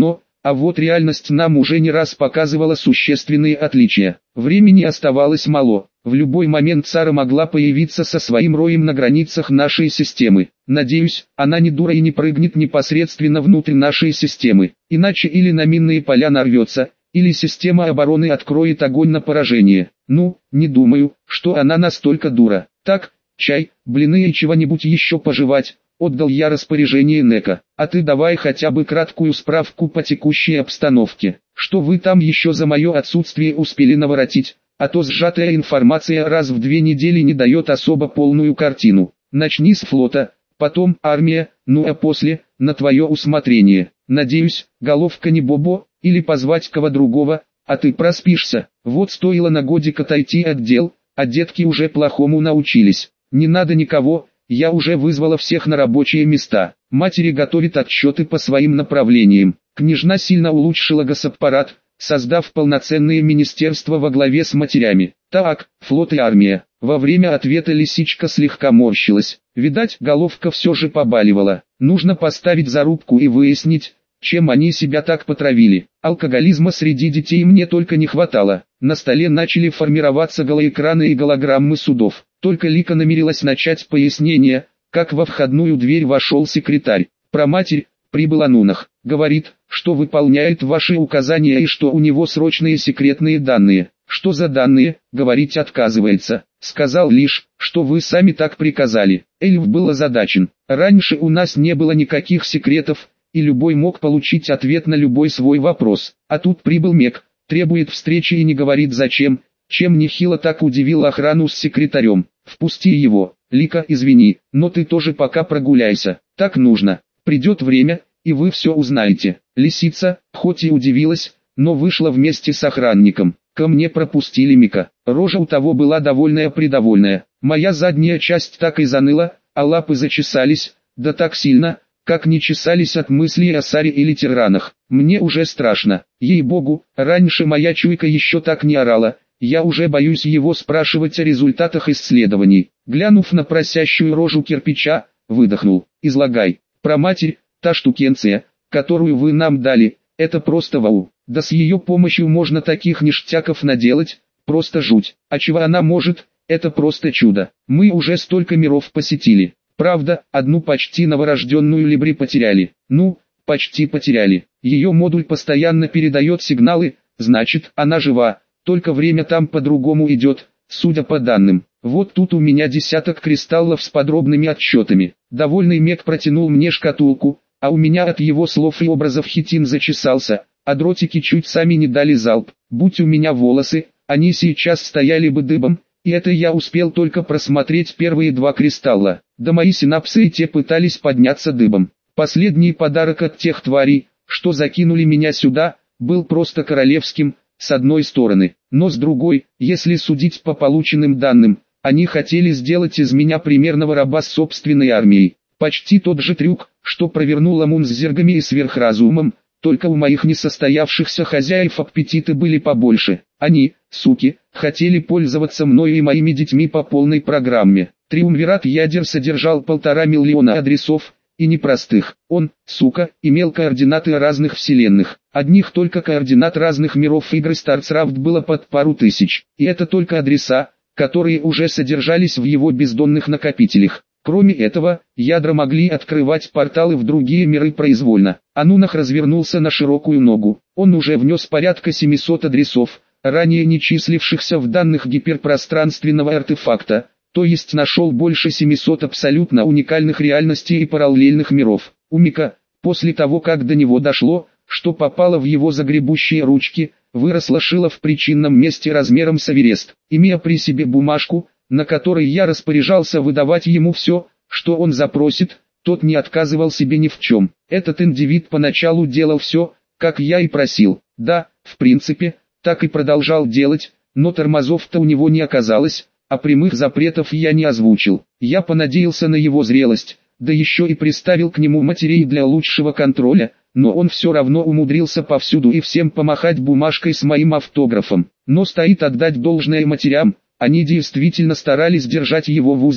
А вот реальность нам уже не раз показывала существенные отличия. Времени оставалось мало. В любой момент Сара могла появиться со своим роем на границах нашей системы. Надеюсь, она не дура и не прыгнет непосредственно внутрь нашей системы. Иначе или на минные поля нарвется, или система обороны откроет огонь на поражение. Ну, не думаю, что она настолько дура. Так, чай, блины и чего-нибудь еще пожевать. Отдал я распоряжение Нека. А ты давай хотя бы краткую справку по текущей обстановке. Что вы там еще за мое отсутствие успели наворотить? А то сжатая информация раз в 2 недели не дает особо полную картину. Начни с флота, потом армия, ну а после, на твое усмотрение. Надеюсь, головка не Бобо, или позвать кого другого, а ты проспишься. Вот стоило на годик отойти от дел, а детки уже плохому научились. Не надо никого. Я уже вызвала всех на рабочие места. Матери готовят отчеты по своим направлениям. Княжна сильно улучшила госаппарат, создав полноценные министерства во главе с матерями. Так, флот и армия. Во время ответа лисичка слегка морщилась. Видать, головка все же побаливала. Нужно поставить зарубку и выяснить, чем они себя так потравили. Алкоголизма среди детей мне только не хватало. На столе начали формироваться голоэкраны и голограммы судов. Только Лика намерилась начать пояснение, как во входную дверь вошел секретарь. Проматерь, прибыл Анунах. Говорит, что выполняет ваши указания и что у него срочные секретные данные. Что за данные, говорить отказывается. Сказал лишь, что вы сами так приказали. Эльф был озадачен. Раньше у нас не было никаких секретов, и любой мог получить ответ на любой свой вопрос. А тут прибыл Мек, требует встречи и не говорит зачем, чем нехило так удивил охрану с секретарем. Впусти его. Лика, извини, но ты тоже пока прогуляйся. Так нужно. Придет время, и вы все узнаете. Лисица, хоть и удивилась, но вышла вместе с охранником. Ко мне пропустили Мика. Рожа у того была довольная-предовольная. Моя задняя часть так и заныла, а лапы зачесались, да так сильно, как не чесались от мыслей о Саре или тиранах. Мне уже страшно. Ей-богу, раньше моя чуйка еще так не орала. Я уже боюсь его спрашивать о результатах исследований. Глянув на просящую рожу кирпича, выдохнул. Излагай. Проматерь, та штукенция, которую вы нам дали, это просто вау. Да с ее помощью можно таких ништяков наделать, просто жуть. А чего она может, это просто чудо. Мы уже столько миров посетили. Правда, одну почти новорожденную Либри потеряли. Ну, почти потеряли. Ее модуль постоянно передает сигналы, значит, она жива. Только время там по-другому идет, судя по данным. Вот тут у меня десяток кристаллов с подробными отчетами. Довольный Мек протянул мне шкатулку, а у меня от его слов и образов хитин зачесался, а дротики чуть сами не дали залп. Будь у меня волосы, они сейчас стояли бы дыбом, и это я успел только просмотреть первые 2 кристалла. Да мои синапсы и те пытались подняться дыбом. Последний подарок от тех тварей, что закинули меня сюда, был просто королевским, с одной стороны, но с другой, если судить по полученным данным, они хотели сделать из меня примерного раба с собственной армией. Почти тот же трюк, что провернул Амун с зергами и сверхразумом, только у моих несостоявшихся хозяев аппетиты были побольше. Они, суки, хотели пользоваться мною и моими детьми по полной программе. Триумвират ядер содержал 1,5 миллиона адресов, и непростых. Он, сука, имел координаты разных вселенных. Одних только координат разных миров игры StarCraft было под пару тысяч. И это только адреса, которые уже содержались в его бездонных накопителях. Кроме этого, ядра могли открывать порталы в другие миры произвольно. Анунах развернулся на широкую ногу. Он уже внес порядка 700 адресов, ранее не числившихся в данных гиперпространственного артефакта. То есть нашел больше 700 абсолютно уникальных реальностей и параллельных миров. У Мика, после того как до него дошло, что попало в его загребущие ручки, выросла шила в причинном месте размером с Эверест. Имея при себе бумажку, на которой я распоряжался выдавать ему все, что он запросит, тот не отказывал себе ни в чем. Этот индивид поначалу делал все, как я и просил. Да, в принципе, так и продолжал делать, но тормозов-то у него не оказалось. А прямых запретов я не озвучил. Я понадеялся на его зрелость, да еще и приставил к нему матерей для лучшего контроля, но он все равно умудрился повсюду и всем помахать бумажкой с моим автографом. Но стоит отдать должное матерям, они действительно старались держать его в узде.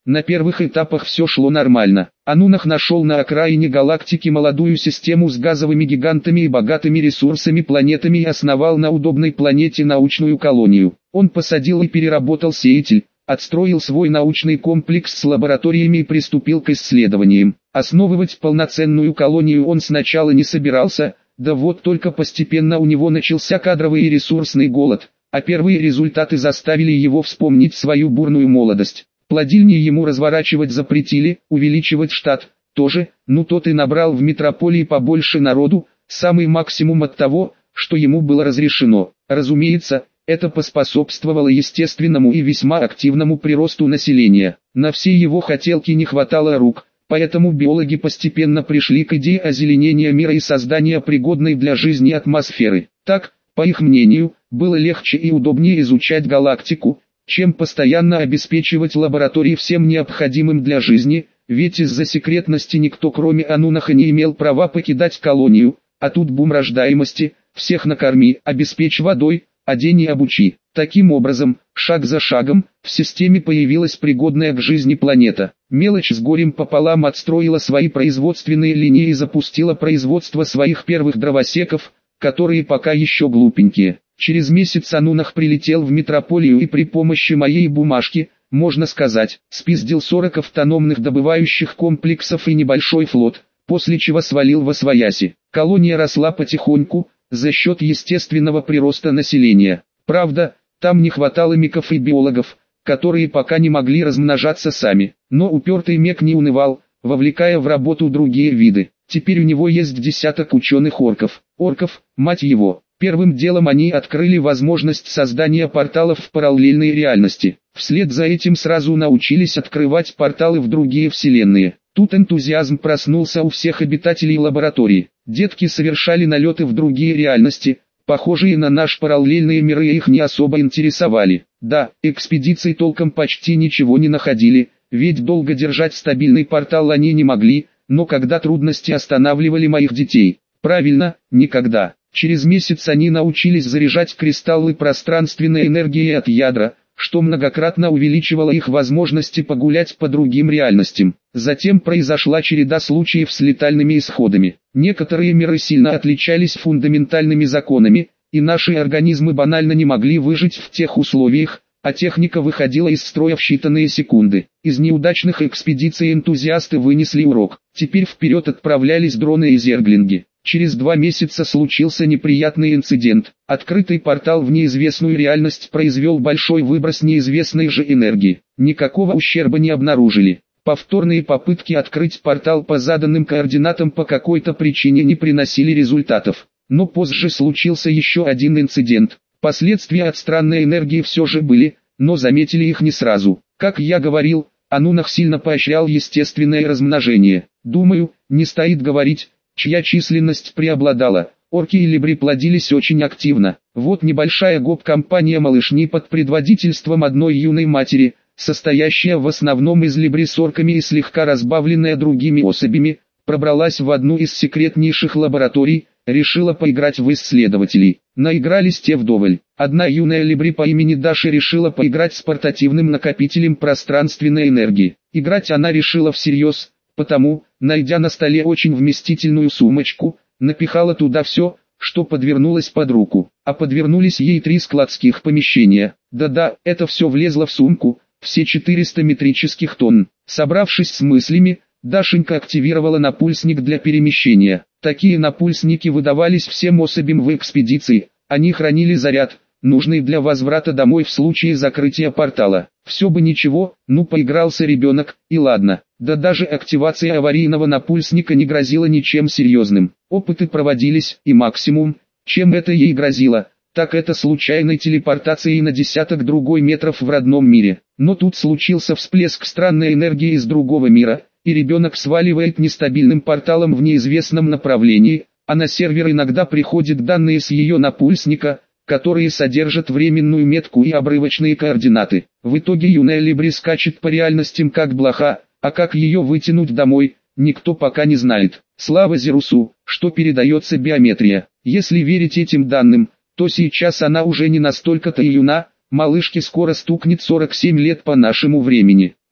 На первых этапах все шло нормально. Анунах нашел на окраине галактики молодую систему с газовыми гигантами и богатыми ресурсами планетами и основал на удобной планете научную колонию. Он посадил и переработал сеятель, отстроил свой научный комплекс с лабораториями и приступил к исследованиям. Основывать полноценную колонию он сначала не собирался, да вот только постепенно у него начался кадровый и ресурсный голод, а первые результаты заставили его вспомнить свою бурную молодость. Плодильни ему разворачивать запретили, увеличивать штат тоже, тот и набрал в метрополии побольше народу, самый максимум от того, что ему было разрешено. Разумеется, это поспособствовало естественному и весьма активному приросту населения. На все его хотелки не хватало рук, поэтому биологи постепенно пришли к идее озеленения мира и создания пригодной для жизни атмосферы. Так, по их мнению, было легче и удобнее изучать галактику, чем постоянно обеспечивать лаборатории всем необходимым для жизни, ведь из-за секретности никто кроме Анунаха не имел права покидать колонию, а тут бум рождаемости, всех накорми, обеспечь водой, одень и обучи. Таким образом, шаг за шагом, в системе появилась пригодная к жизни планета. Мелочь с горем пополам отстроила свои производственные линии и запустила производство своих первых дровосеков, которые пока еще глупенькие. Через месяц Анунах прилетел в метрополию и при помощи моей бумажки, можно сказать, спиздил 40 автономных добывающих комплексов и небольшой флот, после чего свалил восвояси. Колония росла потихоньку, за счет естественного прироста населения. Правда, там не хватало меков и биологов, которые пока не могли размножаться сами. Но упертый мек не унывал, вовлекая в работу другие виды. Теперь у него есть десяток ученых-орков. Орков, мать его. Первым делом они открыли возможность создания порталов в параллельной реальности. Вслед за этим сразу научились открывать порталы в другие вселенные. Тут энтузиазм проснулся у всех обитателей лаборатории. Детки совершали налеты в другие реальности, похожие на наш параллельные миры, и их не особо интересовали. Да, экспедиции толком почти ничего не находили, ведь долго держать стабильный портал они не могли, но когда трудности останавливали моих детей? Правильно, никогда. Через месяц они научились заряжать кристаллы пространственной энергии от ядра, что многократно увеличивало их возможности погулять по другим реальностям. Затем произошла череда случаев с летальными исходами. Некоторые миры сильно отличались фундаментальными законами, и наши организмы банально не могли выжить в тех условиях, а техника выходила из строя в считанные секунды. Из неудачных экспедиций энтузиасты вынесли урок. Теперь вперед отправлялись дроны и зерглинги. Через 2 месяца случился неприятный инцидент. Открытый портал в неизвестную реальность произвел большой выброс неизвестной же энергии. Никакого ущерба не обнаружили. Повторные попытки открыть портал по заданным координатам по какой-то причине не приносили результатов. Но позже случился еще один инцидент. Последствия от странной энергии все же были, но заметили их не сразу. Как я говорил, Анунах сильно поощрял естественное размножение. Думаю, не стоит говорить, чья численность преобладала. Орки и либри плодились очень активно. Вот небольшая гоп-компания малышни под предводительством одной юной матери, состоящая в основном из либри с орками и слегка разбавленная другими особями, пробралась в одну из секретнейших лабораторий, решила поиграть в исследователей. Наигрались те вдоволь. Одна юная либри по имени Даша решила поиграть с портативным накопителем пространственной энергии. Играть она решила всерьез, потому, найдя на столе очень вместительную сумочку, напихала туда все, что подвернулось под руку. А подвернулись ей 3 складских помещения. Да-да, это все влезло в сумку, все 400 метрических тонн. Собравшись с мыслями, Дашенька активировала напульсник для перемещения. Такие напульсники выдавались всем особям в экспедиции, они хранили заряд, нужный для возврата домой в случае закрытия портала. Все бы ничего, поигрался ребенок, и ладно. Да даже активация аварийного напульсника не грозила ничем серьезным. Опыты проводились, и максимум, чем это ей грозило, так это случайной телепортацией на десяток другой метров в родном мире. Но тут случился всплеск странной энергии из другого мира, и ребенок сваливает нестабильным порталом в неизвестном направлении, а на сервер иногда приходят данные с ее напульсника, которые содержат временную метку и обрывочные координаты. В итоге юная либри скачет по реальностям как блоха, а как ее вытянуть домой, никто пока не знает. Слава Зерусу, что передается биометрия. Если верить этим данным, то сейчас она уже не настолько-то и юна, малышке скоро стукнет 47 лет по нашему времени.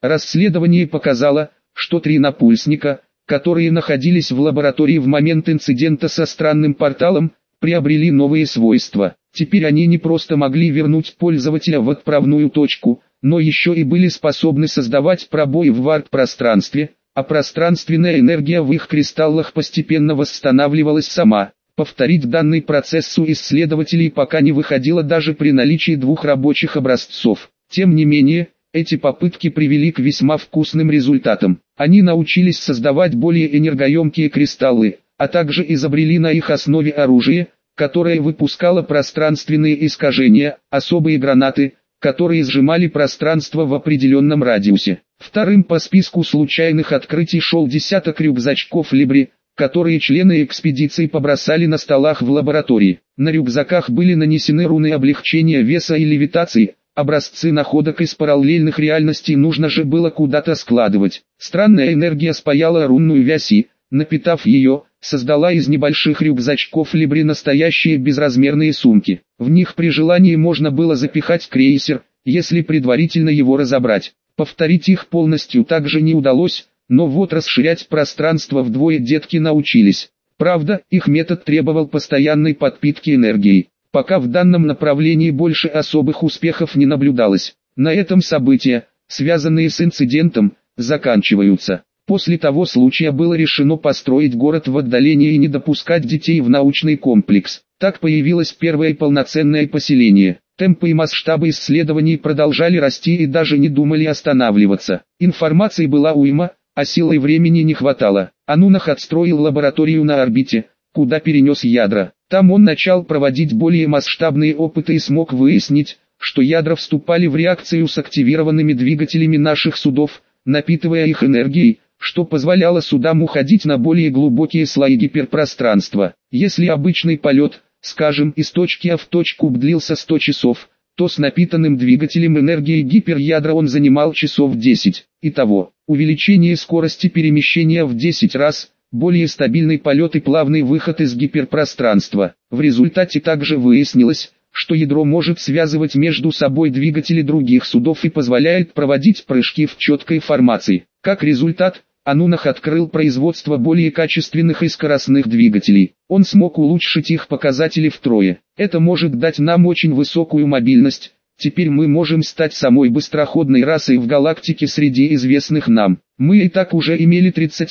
Расследование показало, что 3 напульсника, которые находились в лаборатории в момент инцидента со странным порталом, приобрели новые свойства. Теперь они не просто могли вернуть пользователя в отправную точку, но еще и были способны создавать пробои в варп-пространстве, а пространственная энергия в их кристаллах постепенно восстанавливалась сама. Повторить данный процесс у исследователей пока не выходило даже при наличии 2 рабочих образцов. Тем не менее, эти попытки привели к весьма вкусным результатам. Они научились создавать более энергоемкие кристаллы, а также изобрели на их основе оружие, которое выпускало пространственные искажения, особые гранаты, которые сжимали пространство в определенном радиусе. Вторым по списку случайных открытий шел десяток рюкзачков Либри, которые члены экспедиции побросали на столах в лаборатории. На рюкзаках были нанесены руны облегчения веса и левитации. Образцы находок из параллельных реальностей нужно же было куда-то складывать. Странная энергия спаяла рунную вязь и, напитав ее, создала из небольших рюкзачков Либри настоящие безразмерные сумки. В них при желании можно было запихать крейсер, если предварительно его разобрать. Повторить их полностью также не удалось, но вот расширять пространство вдвое детки научились. Правда, их метод требовал постоянной подпитки энергией. Пока в данном направлении больше особых успехов не наблюдалось. На этом события, связанные с инцидентом, заканчиваются. После того случая было решено построить город в отдалении и не допускать детей в научный комплекс. Так появилось первое полноценное поселение. Темпы и масштабы исследований продолжали расти и даже не думали останавливаться. Информации была уйма, а силы и времени не хватало. Анунах отстроил лабораторию на орбите, куда перенес ядра. Там он начал проводить более масштабные опыты и смог выяснить, что ядра вступали в реакцию с активированными двигателями наших судов, напитывая их энергией, что позволяло судам уходить на более глубокие слои гиперпространства. Если обычный полет, скажем, из точки А в точку Б длился 100 часов, то с напитанным двигателем энергии гиперядра он занимал часов 10. Итого, увеличение скорости перемещения в 10 раз, более стабильный полет и плавный выход из гиперпространства. В результате также выяснилось, что ядро может связывать между собой двигатели других судов и позволяет проводить прыжки в четкой формации. Как результат, Анунах открыл производство более качественных и скоростных двигателей. Он смог улучшить их показатели втрое. Это может дать нам очень высокую мобильность. Теперь мы можем стать самой быстроходной расой в галактике среди известных нам. Мы и так уже имели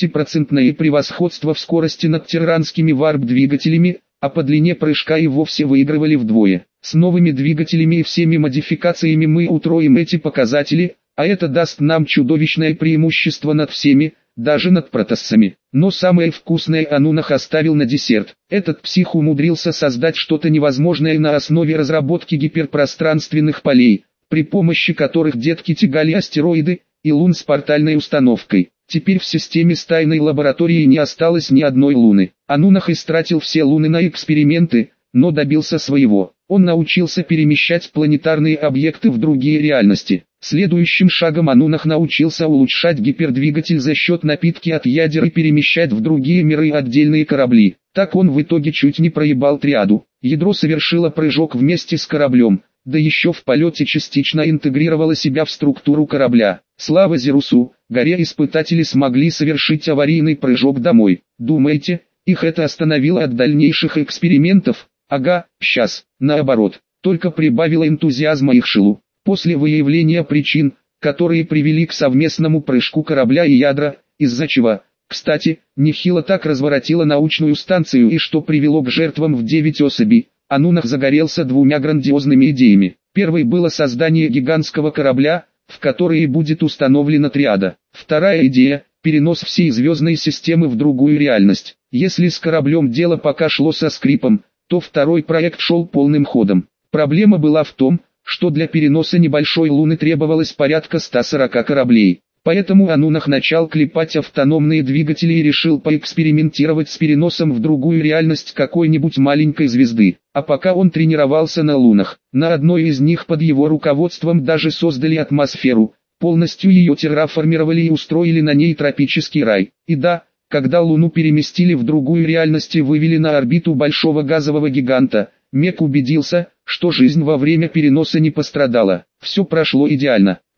30% превосходство в скорости над терранскими варп-двигателями, а по длине прыжка и вовсе выигрывали вдвое. С новыми двигателями и всеми модификациями мы утроим эти показатели, а это даст нам чудовищное преимущество над всеми, даже над протоссами. Но самое вкусное Анунах оставил на десерт. Этот псих умудрился создать что-то невозможное на основе разработки гиперпространственных полей, при помощи которых детки тягали астероиды и лун с портальной установкой. Теперь в системе с тайной лабораторией не осталось ни одной луны. Анунах истратил все луны на эксперименты, но добился своего. Он научился перемещать планетарные объекты в другие реальности. Следующим шагом Анунах научился улучшать гипердвигатель за счет напитки от ядер и перемещать в другие миры отдельные корабли. Так он в итоге чуть не проебал триаду. Ядро совершило прыжок вместе с кораблем, да еще в полете частично интегрировало себя в структуру корабля. Слава Зерусу, горе испытатели смогли совершить аварийный прыжок домой. Думаете, их это остановило от дальнейших экспериментов? Ага, сейчас, наоборот, только прибавило энтузиазма их шилу. После выявления причин, которые привели к совместному прыжку корабля и ядра, из-за чего, кстати, нехило так разворотило научную станцию и что привело к жертвам в 9 особей, Анунах загорелся двумя грандиозными идеями. Первой было создание гигантского корабля, в который будет установлена триада. Вторая идея – перенос всей звездной системы в другую реальность. Если с кораблем дело пока шло со скрипом, то второй проект шел полным ходом. Проблема была в том, что для переноса небольшой луны требовалось порядка 140 кораблей. Поэтому Анунах начал клепать автономные двигатели и решил поэкспериментировать с переносом в другую реальность какой-нибудь маленькой звезды. А пока он тренировался на лунах, на одной из них под его руководством даже создали атмосферу, полностью ее терраформировали и устроили на ней тропический рай. И да, когда Луну переместили в другую реальность и вывели на орбиту большого газового гиганта, Мек убедился, что жизнь во время переноса не пострадала. Все прошло идеально.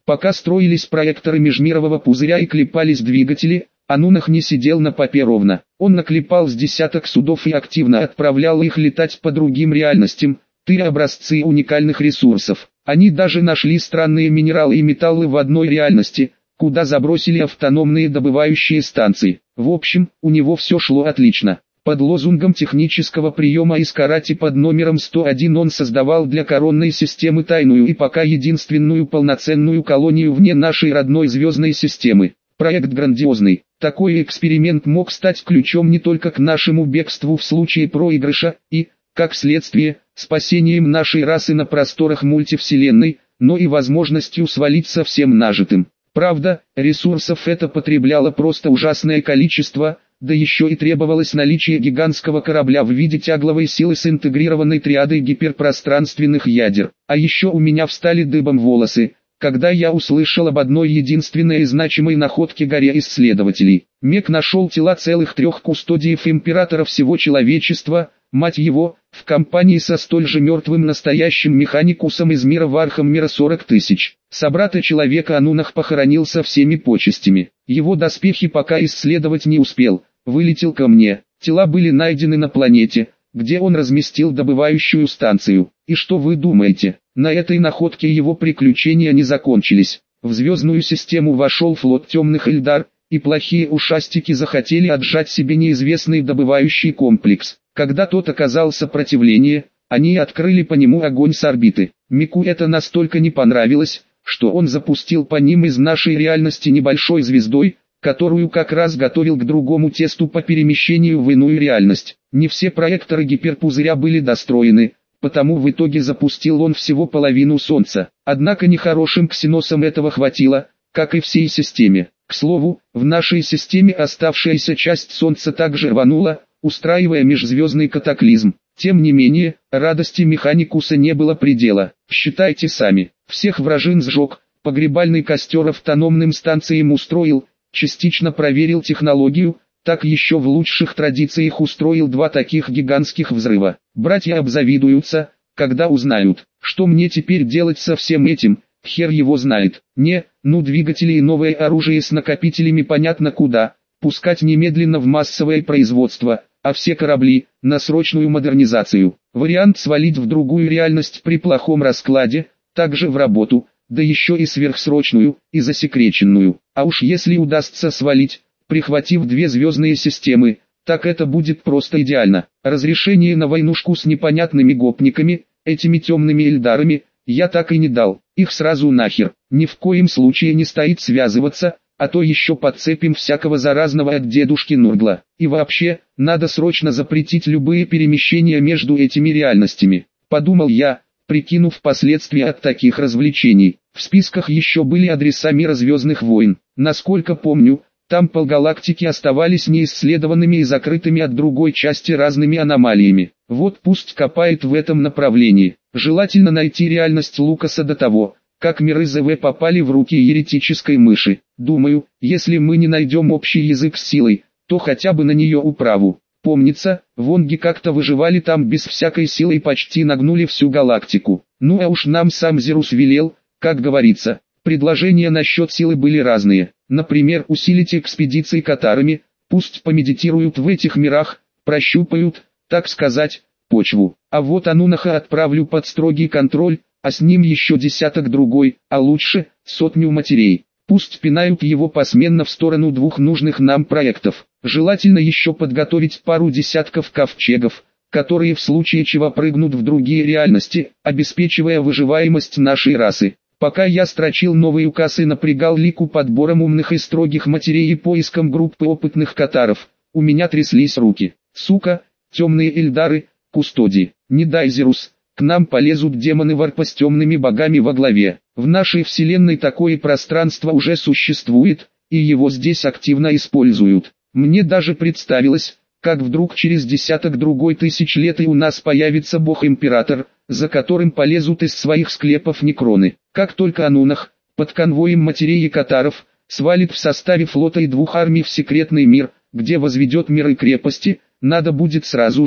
Пока строились проекторы межмирового пузыря и клепались двигатели, Анунах не сидел на попе ровно. Он наклепал с десяток судов и активно отправлял их летать по другим реальностям, тыря образцы уникальных ресурсов. Они даже нашли странные минералы и металлы в одной реальности, куда забросили автономные добывающие станции. В общем, у него все шло отлично. Под лозунгом технического приема из карате под номером 101 он создавал для коронной системы тайную и пока единственную полноценную колонию вне нашей родной звездной системы. Проект грандиозный. Такой эксперимент мог стать ключом не только к нашему бегству в случае проигрыша и, как следствие, спасением нашей расы на просторах мультивселенной, но и возможностью свалить со всем нажитым. Правда, ресурсов это потребляло просто ужасное количество, да еще и требовалось наличие гигантского корабля в виде тягловой силы с интегрированной триадой гиперпространственных ядер. А еще у меня встали дыбом волосы, когда я услышал об одной единственной и значимой находке горе исследователей. Мек нашел тела целых 3 кустодиев императора всего человечества, мать его, в компании со столь же мертвым настоящим механикусом из мира Вархаммера 40 тысяч. Собрата человека Анунах похоронил со всеми почестями. Его доспехи пока исследовать не успел, вылетел ко мне. Тела были найдены на планете, где он разместил добывающую станцию. И что вы думаете? На этой находке его приключения не закончились. В звездную систему вошел флот темных Эльдар, и плохие ушастики захотели отжать себе неизвестный добывающий комплекс. Когда тот оказал сопротивление, они открыли по нему огонь с орбиты. Мику это настолько не понравилось, что он запустил по ним из нашей реальности небольшой звездой, которую как раз готовил к другому тесту по перемещению в иную реальность. Не все проекторы гиперпузыря были достроены, потому в итоге запустил он всего половину Солнца. Однако нехорошим ксеносам этого хватило, как и всей системе. К слову, в нашей системе оставшаяся часть Солнца также рванула, устраивая межзвездный катаклизм. Тем не менее, радости Механикуса не было предела. Считайте сами, всех вражин сжег, погребальный костер автономным станциям устроил, частично проверил технологию, так еще в лучших традициях устроил 2 таких гигантских взрыва. Братья обзавидуются, когда узнают, что мне теперь делать со всем этим, хер его знает. Двигатели и новое оружие с накопителями понятно куда, пускать немедленно в массовое производство, а все корабли, на срочную модернизацию. Вариант свалить в другую реальность при плохом раскладе, также в работу, да еще и сверхсрочную, и засекреченную. А уж если удастся свалить, прихватив 2 звездные системы, так это будет просто идеально. Разрешение на войнушку с непонятными гопниками, этими темными эльдарами, я так и не дал. Их сразу нахер. Ни в коем случае не стоит связываться, а то еще подцепим всякого заразного от дедушки Нургла. И вообще, надо срочно запретить любые перемещения между этими реальностями. Подумал я, прикинув последствия от таких развлечений. В списках еще были адреса мира Звездных войн. Насколько помню, там полгалактики оставались неисследованными и закрытыми от другой части разными аномалиями. Вот пусть копает в этом направлении. Желательно найти реальность Лукаса до того, как миры ЗВ попали в руки еретической мыши. Думаю, если мы не найдем общий язык с силой, то хотя бы на нее управу. Помнится, вонги как-то выживали там без всякой силы и почти нагнули всю галактику. Ну а уж нам сам Зерус велел, как говорится. Предложения насчет силы были разные. Например, усилить экспедиции катарами, пусть помедитируют в этих мирах, прощупают, так сказать, почву. А вот Анунаха отправлю под строгий контроль, а с ним еще десяток другой, а лучше, 100 матерей. Пусть пинают его посменно в сторону 2 нужных нам проектов. Желательно еще подготовить пару десятков ковчегов, которые в случае чего прыгнут в другие реальности, обеспечивая выживаемость нашей расы. Пока я строчил новый указ и напрягал Лику подбором умных и строгих матерей и поиском группы опытных катаров, у меня тряслись руки. Сука, темные эльдары, кустодии, не дай Зерус, к нам полезут демоны-варпа с темными богами во главе. В нашей вселенной такое пространство уже существует, и его здесь активно используют. Мне даже представилось, как вдруг через десяток другой тысяч лет и у нас появится бог-император, за которым полезут из своих склепов некроны. Как только Анунах, под конвоем матерей и катаров, свалит в составе флота и 2 армий в секретный мир, где возведет миры крепости, надо будет сразу же,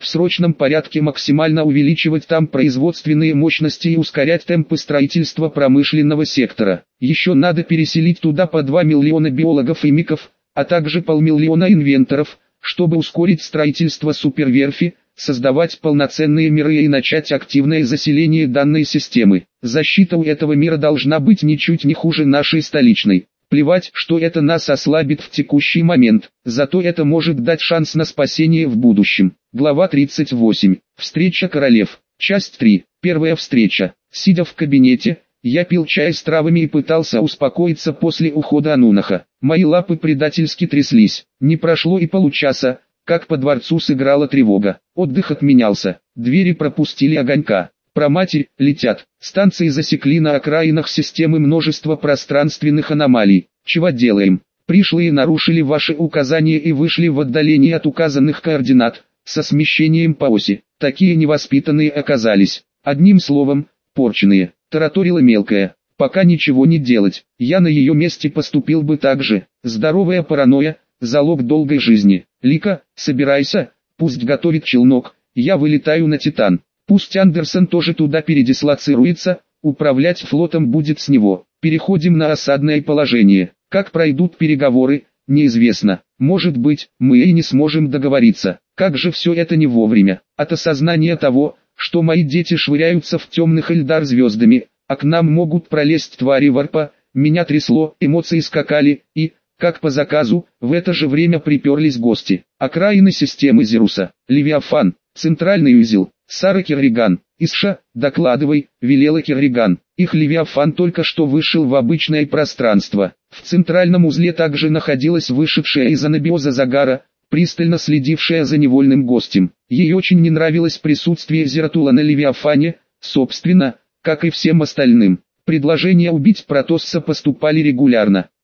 в срочном порядке максимально увеличивать там производственные мощности и ускорять темпы строительства промышленного сектора. Еще надо переселить туда по 2 миллиона биологов и миков, а также 500 000 инвенторов, чтобы ускорить строительство суперверфи, создавать полноценные миры и начать активное заселение данной системы. Защита у этого мира должна быть ничуть не хуже нашей столичной. Плевать, что это нас ослабит в текущий момент, зато это может дать шанс на спасение в будущем. Глава 38. Встреча королев. Часть 3. Первая встреча. Сидя в кабинете, я пил чай с травами и пытался успокоиться после ухода Анунаха. Мои лапы предательски тряслись. Не прошло и получаса, как по дворцу сыграла тревога. Отдых отменялся. Двери пропустили огонька. Проматерь, летят. Станции засекли на окраинах системы множество пространственных аномалий. Чего делаем? Пришлые нарушили ваши указания и вышли в отдаление от указанных координат, со смещением по оси. Такие невоспитанные оказались. Одним словом, порченые. Тараторила мелкая. Пока ничего не делать. Я на ее месте поступил бы так же. Здоровая паранойя – залог долгой жизни. Лика, собирайся, пусть готовит челнок, я вылетаю на Титан. Пусть Андерсон тоже туда передислоцируется, управлять флотом будет с него. Переходим на осадное положение. Как пройдут переговоры, неизвестно. Может быть, мы и не сможем договориться. Как же все это не вовремя. От осознания того, что мои дети швыряются в темных Эльдар звездами, а к нам могут пролезть твари варпа, меня трясло, эмоции скакали, и, как по заказу, в это же время приперлись гости. Окраины системы Зируса, Левиафан, центральный узел, Сара Керриган. «Исша, докладывай», — велела Керриган. Их Левиафан только что вышел в обычное пространство. В центральном узле также находилась вышедшая из анабиоза Загара, пристально следившая за невольным гостем. Ей очень не нравилось присутствие Зератула на Левиафане, собственно, как и всем остальным. Предложения убить Протосса поступали регулярно.